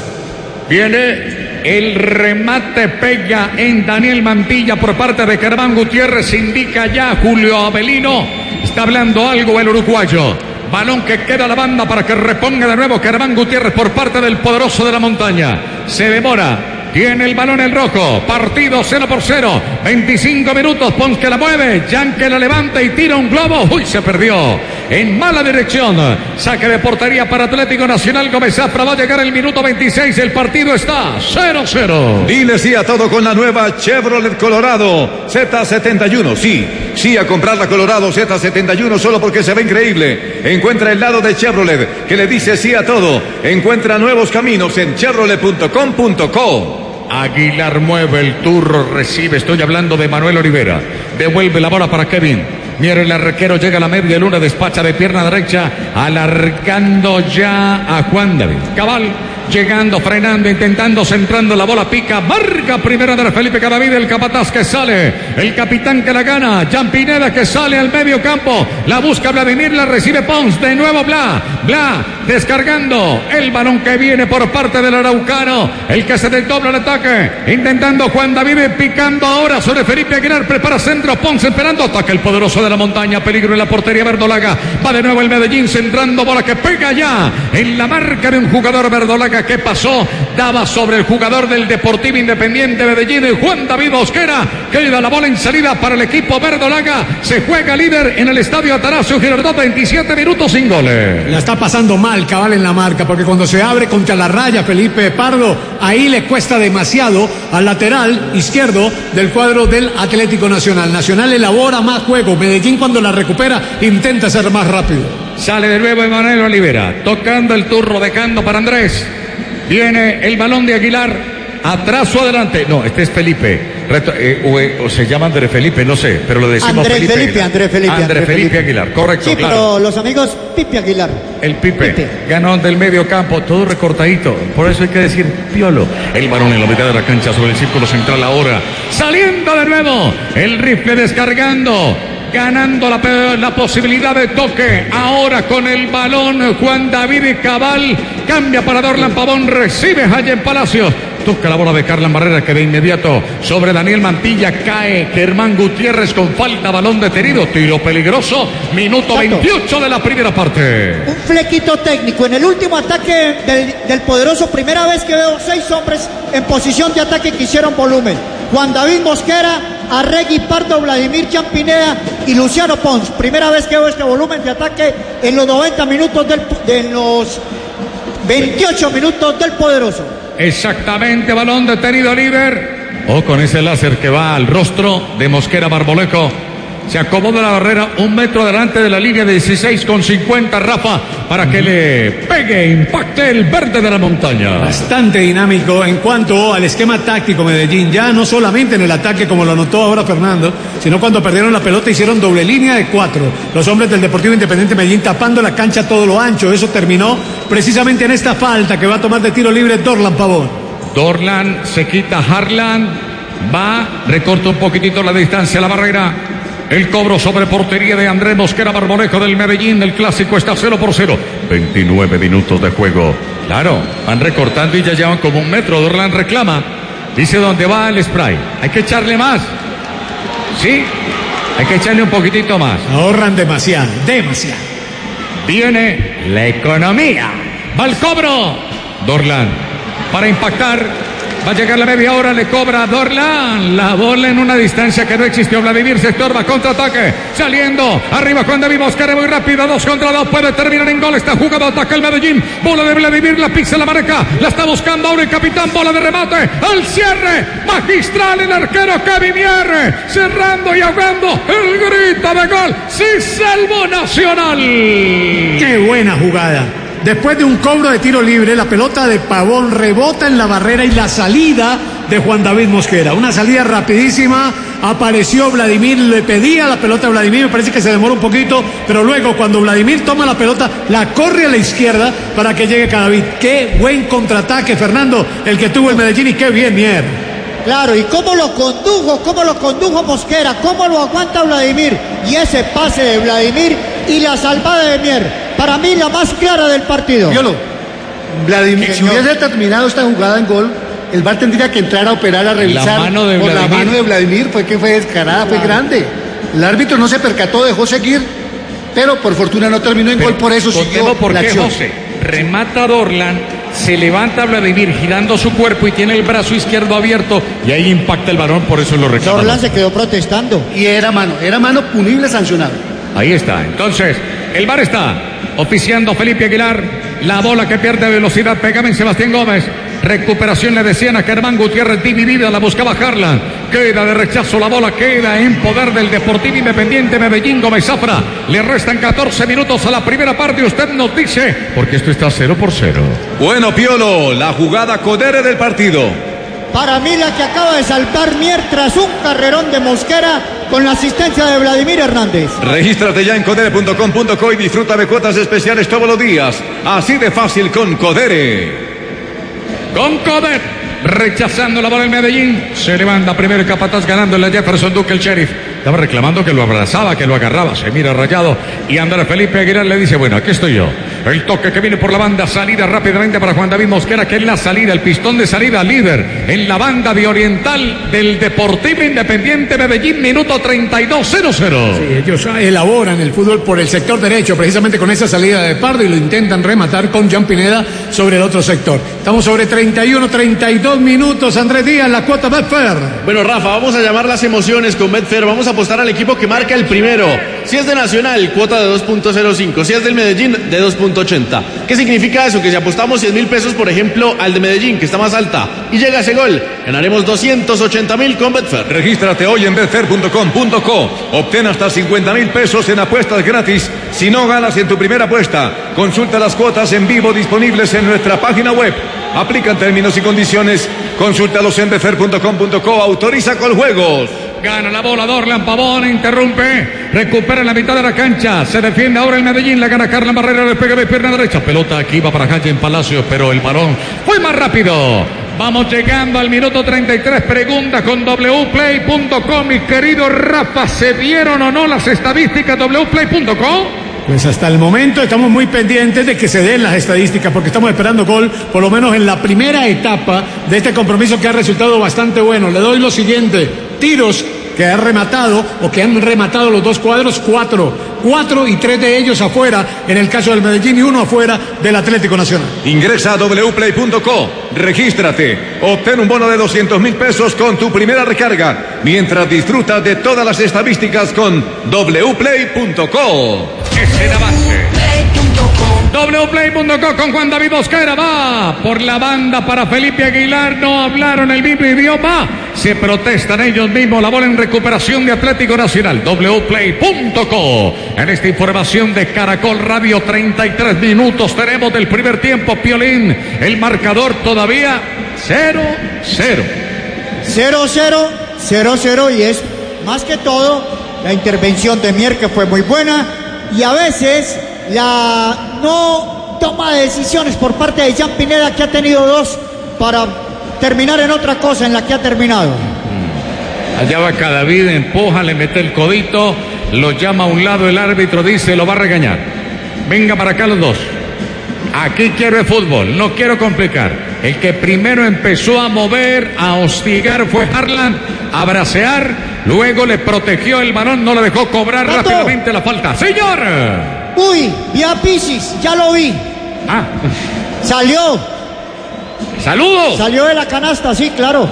Viene el remate, pega en Daniel Mantilla por parte de Germán Gutiérrez. Indica ya Julio Avelino. Está hablando algo el uruguayo. Balón que queda a la banda para que reponga de nuevo Germán Gutiérrez por parte del poderoso de la montaña. Se demora. Tiene el balón el rojo. Partido cero por cero. veinticinco minutos. Pons que la mueve. Jan que la levanta y tira un globo. Uy, se perdió. En mala dirección. Saque de portería para Atlético Nacional. Gómez Zafra. Va a llegar el minuto veintiséis. El partido está cero cero. Dile sí a todo con la nueva Chevrolet Colorado Z setenta y uno. Sí, sí a comprar la Colorado Z setenta y uno solo porque se ve increíble. Encuentra el lado de Chevrolet que le dice sí a todo. Encuentra nuevos caminos en chevrolet punto com punto co. Aguilar mueve el Turro, recibe, estoy hablando de Manuel Olivera. Devuelve la bola para Kevin. Mira el arquero, llega a la media luna, despacha de pierna derecha, alargando ya a Juan David Cabal. Llegando, frenando, intentando, centrando la bola, pica, marca primero de Felipe Cadavid, el capataz que sale, el capitán que la gana, Jan Pineda que sale al medio campo, la busca Vladimir, la recibe Pons, de nuevo Bla, Bla, descargando, el balón que viene por parte del araucano, el que se desdobla el ataque, intentando Juan David, picando ahora sobre Felipe Aguilar, prepara centro, Pons esperando, ataca el poderoso de la montaña, peligro en la portería Verdolaga, va de nuevo el Medellín, centrando bola que pega ya, en la marca de un jugador Verdolaga. ¿Qué pasó? Daba sobre el jugador del Deportivo Independiente Medellín, y Juan David Mosquera, queda la bola en salida para el equipo Verdolaga. Se juega líder en el estadio Atanasio Girardot, veintisiete minutos sin goles. La está pasando mal Cabal en la marca, porque cuando se abre contra la raya Felipe Pardo, ahí le cuesta demasiado al lateral izquierdo del cuadro del Atlético Nacional. Nacional elabora más juego, Medellín cuando la recupera intenta ser más rápido. Sale de nuevo Emanuel Olivera, tocando el Turro, dejando para Andrés. Viene el balón de Aguilar, atrás o adelante. No, este es Felipe. Reto, eh, o, o se llama Andrés Felipe, no sé, pero lo decimos Andrés Felipe. Felipe, Andrés Felipe. Andrés Andrés Felipe, Felipe Aguilar, correcto. Sí, claro. pero los amigos Pipe Aguilar. El Pipe, Pipe. ganó del medio campo, todo recortadito. Por eso hay que decir Piolo. El balón en la mitad de la cancha sobre el círculo central ahora. Saliendo de nuevo, el rifle descargando. Ganando la, la posibilidad de toque. Ahora con el balón Juan David Cabal. Cambia para Dorlan Pavón. Recibe Jayen Palacios. toca la bola de Carlan Barrera, que de inmediato sobre Daniel Mantilla cae Germán Gutiérrez con falta, balón detenido, tiro peligroso, minuto Exacto. veintiocho de la primera parte. Un flequito técnico en el último ataque del, del poderoso. Primera vez que veo seis hombres en posición de ataque que hicieron volumen. Juan David Mosquera, Arregui Pardo, Vladimir Champineda y Luciano Pons. Primera vez que veo este volumen de ataque en los noventa minutos del, de los veintiocho minutos del poderoso. Exactamente, balón detenido Líder. O con ese láser que va al rostro de Mosquera Barboleco. Se acomoda la barrera un metro delante de la línea de dieciséis con cincuenta, Rafa, para que le pegue, impacte el verde de la montaña. Bastante dinámico en cuanto al esquema táctico Medellín, ya no solamente en el ataque como lo anotó ahora Fernando, sino cuando perdieron la pelota hicieron doble línea de cuatro. Los hombres del Deportivo Independiente Medellín tapando la cancha todo lo ancho. Eso terminó precisamente en esta falta que va a tomar de tiro libre Dorlan Pavón. Dorlan se quita Harlan, va, recorta un poquitito la distancia a la barrera. El cobro sobre portería de Andrés Mosquera Barbolejo del Medellín. El clásico está cero por cero. veintinueve minutos de juego. Claro, van recortando y ya llevan como un metro. Dorlan reclama. Dice dónde va el spray. Hay que echarle más. Sí, hay que echarle un poquitito más. Ahorran demasiado, demasiado. Viene la economía. Va el cobro. Dorlan para impactar. Va a llegar la media hora, le cobra a Dorlan. La bola en una distancia que no existió. Vladimir se estorba, contraataque. Saliendo, arriba Juan David Mosquera, muy rápido. Dos contra dos, puede terminar en gol. Está jugado, ataca el Medellín. Bola de Vladimir, la pisa, la marca. La está buscando ahora el capitán. Bola de remate. Al cierre, magistral el arquero Kevin Mier. Cerrando y ahogando el grito de gol. Sí, salvo Nacional. Qué buena jugada. Después de un cobro de tiro libre, la pelota de Pavón rebota en la barrera y la salida de Juan David Mosquera. Una salida rapidísima, apareció Vladimir, le pedía la pelota a Vladimir, me parece que se demora un poquito, pero luego cuando Vladimir toma la pelota, la corre a la izquierda para que llegue Cadavid. Qué buen contraataque, Fernando, el que tuvo el Medellín, y qué bien Mier. Claro, y cómo lo condujo, cómo lo condujo Mosquera, cómo lo aguanta Vladimir, y ese pase de Vladimir y la salvada de Mier. Para mí la más clara del partido. Violo, Vladimir, si hubiese terminado esta jugada en gol, el V A R tendría que entrar a operar, a revisar. La mano de por Vladimir. la mano de Vladimir fue que fue descarada, claro. Fue grande. El árbitro no se percató, dejó seguir, pero por fortuna no terminó en pero, gol, por eso siguió ¿por la qué, acción. José? Remata Dorlan, se levanta Vladimir girando su cuerpo y tiene el brazo izquierdo abierto y ahí impacta el balón, por eso lo reclama. Dorlan se quedó protestando. Y era mano, era mano punible, sancionable. Ahí está, entonces, el V A R está oficiando Felipe Aguilar. La bola que pierde velocidad, pegaba en Sebastián Gómez. Recuperación le decían a Germán Gutiérrez, dividida, la buscaba Harlan. Queda de rechazo la bola, queda en poder del Deportivo Independiente Medellín. Gómez Zafra, le restan catorce minutos a la primera parte. Usted nos dice, porque esto está cero por cero. Bueno, Piolo, la jugada codere del partido. Para mí la que acaba de saltar Mier tras un carrerón de Mosquera con la asistencia de Vladimir Hernández. Regístrate ya en codere punto com punto co y disfruta de cuotas especiales todos los días. Así de fácil con Codere. Con Codere, rechazando la bola en Medellín. Se levanta primero el capataz ganando la Jefferson Duque, el sheriff. Estaba reclamando que lo abrazaba, que lo agarraba. Se mira Rayado y Andrés Felipe Aguilar le dice, bueno, aquí estoy yo. El toque que viene por la banda, salida rápidamente para Juan David Mosquera, que es la salida, el pistón de salida, líder en la banda de Oriental del Deportivo Independiente Medellín, minuto treinta y dos, cero cero. Sí, ellos elaboran el fútbol por el sector derecho, precisamente con esa salida de Pardo, y lo intentan rematar con Jean Pineda sobre el otro sector. Estamos sobre treinta y uno, treinta y dos minutos, Andrés Díaz, la cuota Betfair. Bueno, Rafa, vamos a llamar las emociones con Betfair, vamos a apostar al equipo que marca el primero. Si es de Nacional, cuota de dos punto cero cinco, si es del Medellín, de dos punto ochenta. ¿Qué significa eso? Que si apostamos cien mil pesos, por ejemplo, al de Medellín, que está más alta, y llega ese gol, ganaremos doscientos ochenta mil con Betfair. Regístrate hoy en betfair punto com punto co. Obtén hasta cincuenta mil pesos en apuestas gratis si no ganas en tu primera apuesta. Consulta las cuotas en vivo disponibles en nuestra página web. Aplican términos y condiciones. Consúltalos en betfair punto com punto co. Autoriza con juegos. Gana la bola Dorlan Pavón, interrumpe, recupera la mitad de la cancha, se defiende ahora el Medellín, la gana Carlan Barrera, le pega de pierna derecha, pelota aquí va para Jaime Palacios, pero el balón fue más rápido. Vamos llegando al minuto treinta y tres, pregunta con w play punto com, mi querido Rafa, ¿se vieron o no las estadísticas w play punto com? Pues hasta el momento estamos muy pendientes de que se den las estadísticas porque estamos esperando gol, por lo menos en la primera etapa de este compromiso que ha resultado bastante bueno. Le doy lo siguiente: tiros que ha rematado o que han rematado los dos cuadros, cuatro. Cuatro y tres de ellos afuera, en el caso del Medellín, y uno afuera del Atlético Nacional. Ingresa a doble u play punto co, regístrate, obtén un bono de doscientos mil pesos con tu primera recarga, mientras disfrutas de todas las estadísticas con doble u play punto co. Es el avance. doble u play punto co con Juan David Mosquera. Va por la banda para Felipe Aguilar. No hablaron el mismo idioma. Se protestan ellos mismos. La bola en recuperación de Atlético Nacional. doble u play punto co. En esta información de Caracol Radio, treinta y tres minutos tenemos del primer tiempo, Piolín. El marcador todavía cero cero. cero cero, cero cero, y es más que todo la intervención de Mier, que fue muy buena, y a veces la no toma de decisiones por parte de Jean Pineda, que ha tenido dos para terminar en otra cosa en la que ha terminado. Allá va Cadavid, empuja, le mete el codito, lo llama a un lado el árbitro, dice, lo va a regañar. Venga para acá los dos. Aquí quiero el fútbol, no quiero complicar. El que primero empezó a mover, a hostigar fue Harlan, a bracear, luego le protegió el balón, no le dejó cobrar ¡Tato! rápidamente la falta. ¡Señor! Uy, vi a Pisis, ya lo vi. Ah. Salió. ¡Saludos! Salió de la canasta, sí, claro.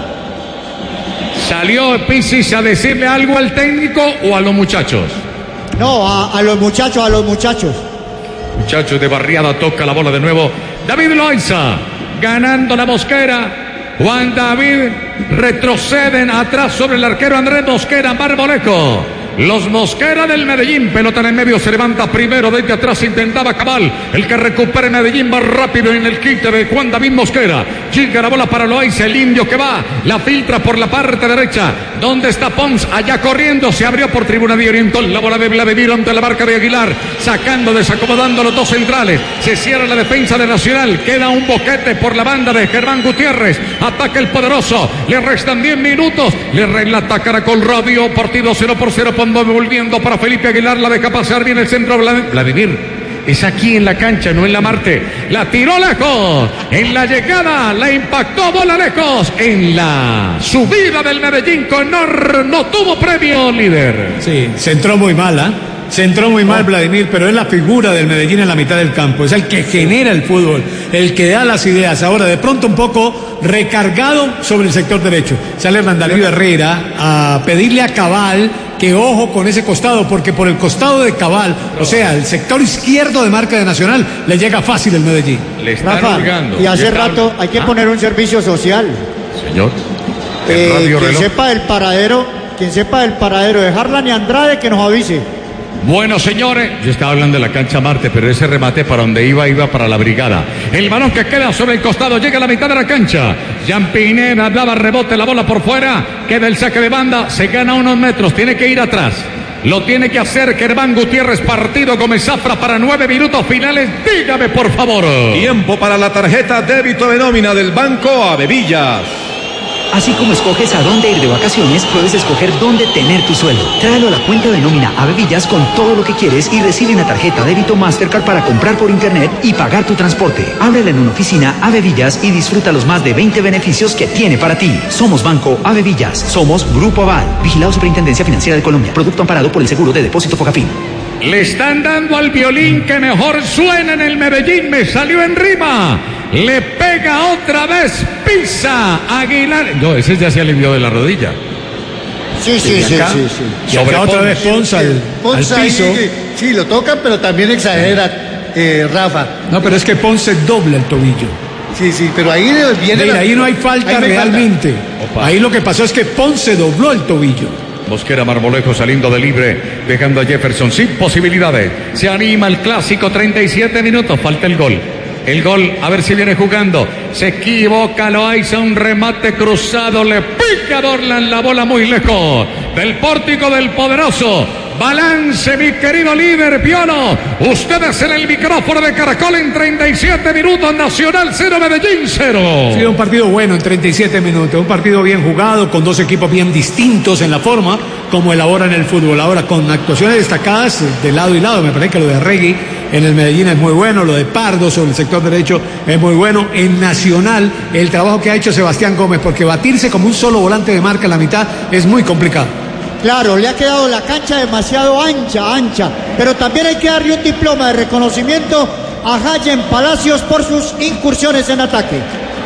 ¿Salió Pisis a decirle algo al técnico o a los muchachos? No, a, a los muchachos, a los muchachos. Muchachos de barriada, toca la bola de nuevo David Loaiza, ganando la Mosquera. Juan David retroceden atrás sobre el arquero Andrés Mosquera, Marmolejo. Los Mosquera del Medellín, pelota en el medio, se levanta primero desde atrás, intentaba Cabal, el que recupera Medellín va rápido en el quite de Juan David Mosquera. Llega la bola para Loaiza, el indio que va, la filtra por la parte derecha. ¿Dónde está Pons? Allá corriendo, se abrió por tribuna de Orientó, la bola de Vladimir ante la marca de Aguilar, sacando, desacomodando los dos centrales. Se cierra la defensa de Nacional, queda un boquete por la banda de Germán Gutiérrez, ataca el poderoso, le restan diez minutos, le relata Caracol Radio, partido cero por cero. Volviendo para Felipe Aguilar, la deja pasar bien el centro. Vladimir es aquí en la cancha, no en la Marte. La tiró lejos, en la llegada la impactó, bola lejos. En la subida del Medellín con Nor, no tuvo premio, líder. Sí, se entró muy mala. ¿eh? Se entró muy mal Vladimir, pero es la figura del Medellín en la mitad del campo. Es el que genera el fútbol, el que da las ideas. Ahora, de pronto, un poco recargado sobre el sector derecho. Sale Hernán Darío Herrera a pedirle a Cabal que ojo con ese costado, porque por el costado de Cabal, o sea, el sector izquierdo de marca de Nacional, le llega fácil el Medellín. Le está Rafa, hurgando. y hace Ya rato está... hay que ¿Ah? poner un servicio social. Señor. Eh, radio quien reloj. sepa el paradero, quien sepa del paradero de Harlan y Andrade, que nos avise. Bueno, señores, yo estaba hablando de la cancha Marte, pero ese remate para donde iba, iba para la brigada. El balón que queda sobre el costado, llega a la mitad de la cancha. Jean Pineda daba rebote, la bola por fuera, queda el saque de banda, se gana unos metros, tiene que ir atrás. Lo tiene que hacer Germán Gutiérrez, partido Gómez Zafra para nueve minutos finales. Dígame, por favor. Tiempo para la tarjeta débito de nómina del Banco Avevillas. Así como escoges a dónde ir de vacaciones, puedes escoger dónde tener tu sueldo. Tráelo a la cuenta de nómina Avevillas con todo lo que quieres y recibe una tarjeta débito Mastercard para comprar por internet y pagar tu transporte. Ábrela en una oficina Avevillas y disfruta los más de veinte beneficios que tiene para ti. Somos Banco Avevillas. Somos Grupo Aval. Vigilado Superintendencia Financiera de Colombia. Producto amparado por el Seguro de Depósito Fogafín. Le están dando al violín que mejor suena en el Medellín. Me salió en rima. Le pega otra vez. Pisa Aguilar. No, ese ya se alivió de la rodilla. Sí, sí, sí, acá, sí, sí. Y acá otra vez Pons al, Pons al ahí, piso. sí, sí, lo tocan, pero también exagera, eh, Rafa. No, pero es que Pons se dobla el tobillo. Sí, sí, pero ahí viene. Mira, la- ahí no hay falta ahí no hay realmente. Opa. Ahí lo que pasó es que Pons se dobló el tobillo. Mosquera Marmolejo saliendo de libre, dejando a Jefferson sin posibilidades. Se anima el clásico, treinta y siete minutos, falta el gol. El gol, a ver si viene jugando. Se equivoca Loaiza, un remate cruzado, le pica a Dorlan la bola muy lejos del pórtico del poderoso. Balance, mi querido líder Piono. Ustedes en el micrófono de Caracol en treinta y siete minutos. Nacional cero, Medellín cero. Sí, un partido bueno en treinta y siete minutos. Un partido bien jugado, con dos equipos bien distintos en la forma como elaboran el fútbol. Ahora, con actuaciones destacadas de lado y lado. Me parece que lo de Arregui en el Medellín es muy bueno. Lo de Pardo sobre el sector derecho es muy bueno. En Nacional, el trabajo que ha hecho Sebastián Gómez, porque batirse como un solo volante de marca en la mitad es muy complicado. Claro, le ha quedado la cancha demasiado ancha, ancha. Pero también hay que darle un diploma de reconocimiento a Hayen Palacios por sus incursiones en ataque.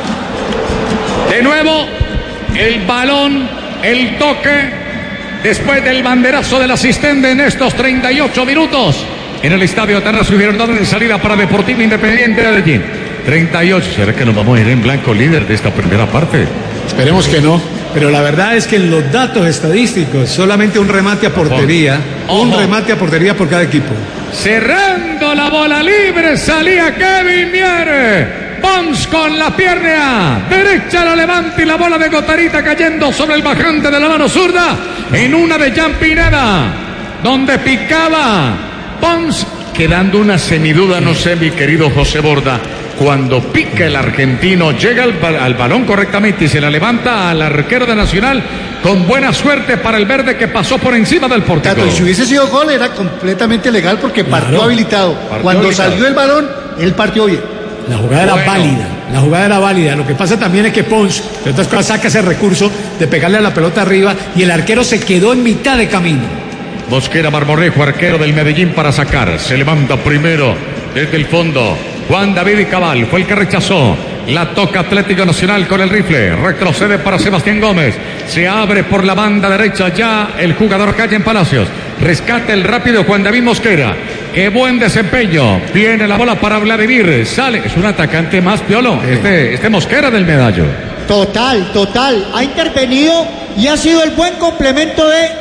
De nuevo, el balón, el toque, después del banderazo del asistente en estos treinta y ocho minutos. En el estadio Atanasio Girardot en salida para Deportivo Independiente de Medellín. treinta y ocho. ¿Será que nos vamos a ir en blanco líder de esta primera parte? Esperemos que no. Pero la verdad es que en los datos estadísticos, solamente un remate a portería, Ojo. un remate a portería por cada equipo. Cerrando la bola libre, salía Kevin Mier. Pons con la pierna derecha, la levanta y la bola de Gotarita cayendo sobre el bajante de la mano zurda. En una de Jan Pineda, donde picaba Pons, quedando una semiduda, no sé, mi querido José Borda. Cuando pica el argentino, llega al, al balón correctamente y se la levanta al arquero de Nacional con buena suerte para el verde que pasó por encima del portero. Claro, si hubiese sido gol era completamente legal porque partió claro. habilitado. Partió Cuando habilitado. salió el balón, él partió bien. La jugada bueno. era válida, la jugada era válida. Lo que pasa también es que Pons, de otras cosas, saca ese recurso de pegarle a la pelota arriba y el arquero se quedó en mitad de camino. Mosquera Marmorejo, arquero del Medellín para sacar. Se levanta primero desde el fondo. Juan David Cabal fue el que rechazó. La toca Atlético Nacional con el rifle. Retrocede para Sebastián Gómez. Se abre por la banda derecha ya el jugador Hayen Palacios. Rescata el rápido Juan David Mosquera. Qué buen desempeño. Viene la bola para Vladimir. Sale. Es un atacante más, Piolo. Este, este Mosquera del Medallo. Total, total. Ha intervenido y ha sido el buen complemento de...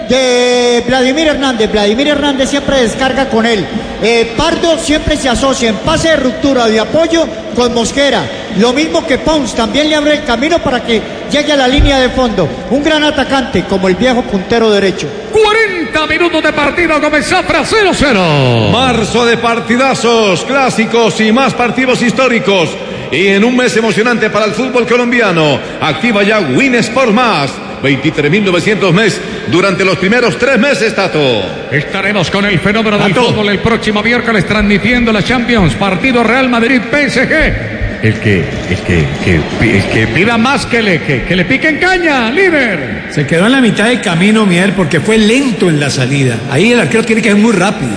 de Vladimir Hernández. Vladimir Hernández siempre descarga con él. Eh, Pardo siempre se asocia en pase de ruptura de apoyo con Mosquera. Lo mismo que Pons, también le abre el camino para que llegue a la línea de fondo. Un gran atacante como el viejo puntero derecho. cuarenta minutos de partido, comenzó cero cero. Marzo de partidazos, clásicos y más partidos históricos. Y en un mes emocionante para el fútbol colombiano, activa ya Win Sport Más. veintitrés mil novecientos mes durante los primeros tres meses, Tato. Estaremos con el fenómeno del Tato. Fútbol el próximo miércoles transmitiendo la Champions, partido Real Madrid-P S G. El que, el que, que, el que pida más que le, que, que le piquen caña, líder. Se quedó en la mitad del camino, Mier, porque fue lento en la salida. Ahí el arquero tiene que ir muy rápido.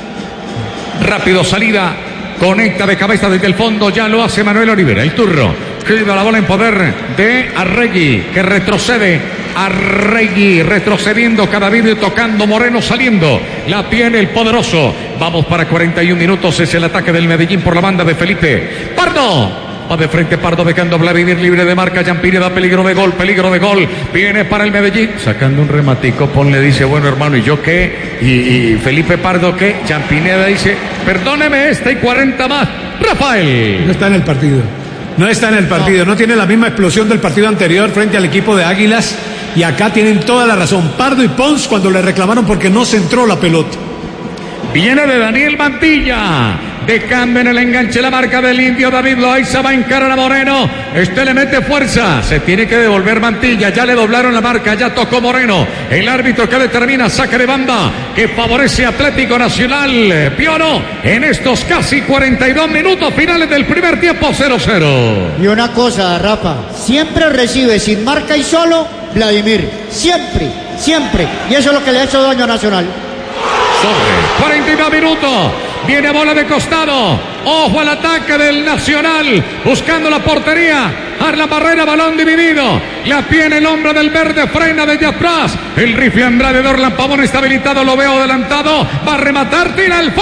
Rápido salida. Conecta de cabeza desde el fondo, ya lo hace Manuel Olivera, el turro. Queda la bola en poder de Arregui, que retrocede. Arregui retrocediendo cada vídeo, tocando Moreno saliendo. La tiene el poderoso. Vamos para cuarenta y un minutos. Es el ataque del Medellín por la banda de Felipe Pardo. Va de frente Pardo, dejando Vladimir libre de marca. Jan Pineda, peligro de gol, peligro de gol. Viene para el Medellín. Sacando un rematico, Pon le dice, bueno hermano, ¿y yo qué? Y, y Felipe Pardo, ¿qué? Jan Pineda dice, perdóneme esta y cuarenta más. Rafael. No está en el partido. No está en el partido. No, no tiene la misma explosión del partido anterior frente al equipo de Águilas. Y acá tienen toda la razón. Pardo y Pons cuando le reclamaron porque no centró la pelota. Viene de Daniel Mantilla. De cambio en el enganche la marca del indio David Loaiza, va a encarar a Moreno. Este le mete fuerza. Se tiene que devolver Mantilla. Ya le doblaron la marca. Ya tocó Moreno. El árbitro que determina saque de banda que favorece Atlético Nacional. Piono en estos casi cuarenta y dos minutos finales del primer tiempo. Cero cero. Y una cosa, Rafa. Siempre recibe sin marca y solo Vladimir. Siempre, siempre. Y eso es lo que le ha hecho daño a Nacional. Sobre cuarenta y dos minutos. Viene bola de costado. Ojo al ataque del Nacional. Buscando la portería. Arla Barrera, balón dividido. La tiene el hombre del verde. Frena desde atrás. El rifle Andrade de Orlan Pavón está habilitado. Lo veo adelantado. Va a rematar. Tira al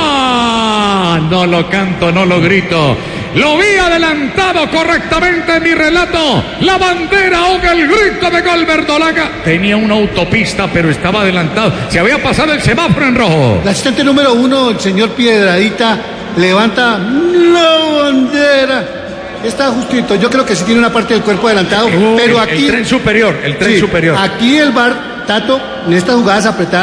fondo. No lo canto, no lo grito. Lo vi adelantado correctamente en mi relato. La bandera ahoga el grito de gol Verdolaga. Tenía una autopista, pero estaba adelantado. Se había pasado el semáforo en rojo. El asistente número uno, el señor Piedradita, levanta la bandera. Está justito. Yo creo que sí tiene una parte del cuerpo adelantado. Uh, pero el, aquí. El tren superior, el tren sí, superior. Aquí el V A R, Tato, en estas jugadas apretadas,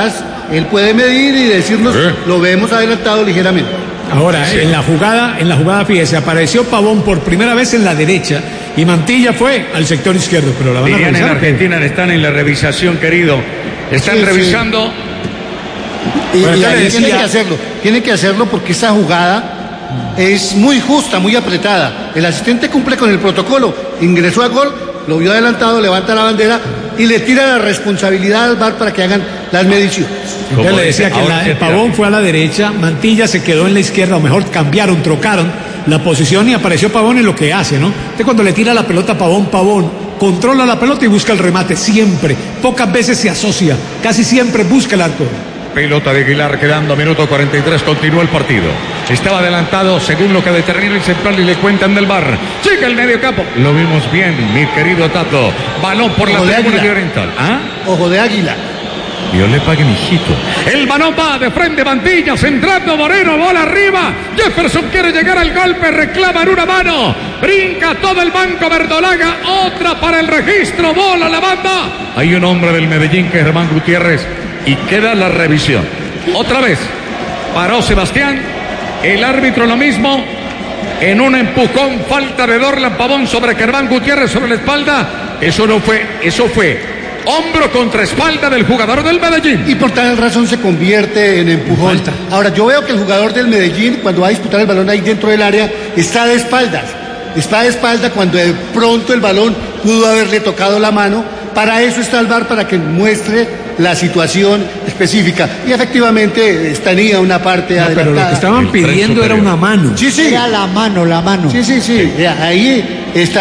él puede medir y decirnos, ¿Eh? lo vemos adelantado ligeramente. Ahora, sí. en la jugada, en la jugada, fíjese, apareció Pavón por primera vez en la derecha y Mantilla fue al sector izquierdo, pero la van a revisar. En Argentina están en la revisación, querido. Están sí, revisando. Sí. Y, bueno, y ahí decía... tienen que hacerlo, tienen que hacerlo porque esa jugada es muy justa, muy apretada. El asistente cumple con el protocolo, ingresó a gol, lo vio adelantado, levanta la bandera y le tira la responsabilidad al V A R para que hagan las mediciones. Entonces le decía que la, el Pavón fue a la derecha, Mantilla se quedó en la izquierda, o mejor cambiaron, trocaron la posición y apareció Pavón en lo que hace, ¿no? Entonces cuando le tira la pelota a Pavón, Pavón controla la pelota y busca el remate, siempre, pocas veces se asocia, casi siempre busca el arco. Pelota de Aguilar, quedando minuto cuarenta y tres, continúa el partido. Estaba adelantado según lo que determina el central y le cuentan del V A R. Llega el medio campo. Lo vimos bien, mi querido Tato. Balón por Ojo la tribuna de Oriental. ¿Ah? Ojo de águila. Dios le pague, mijito. El balón va de frente, Mantilla, centrando Moreno, bola arriba. Jefferson quiere llegar al golpe, reclama en una mano. Brinca todo el banco Verdolaga. Otra para el registro, bola la banda. Hay un hombre del Medellín que es Germán Gutiérrez. Y queda la revisión. Otra vez. Paró Sebastián. El árbitro lo mismo. En un empujón, falta de Dorlan Pavón sobre Germán Gutiérrez sobre la espalda. Eso no fue, eso fue hombro contra espalda del jugador del Medellín. Y por tal razón se convierte en empujón. Falta. Ahora, yo veo que el jugador del Medellín, cuando va a disputar el balón ahí dentro del área, está de espaldas. Está de espalda cuando de pronto el balón pudo haberle tocado la mano. Para eso está el V A R, para que muestre la situación específica. Y efectivamente tenía una parte no, adelantada. Pero lo que estaban pidiendo era una mano. Sí, sí. Era la mano, la mano. Sí, sí, sí. Ahí está.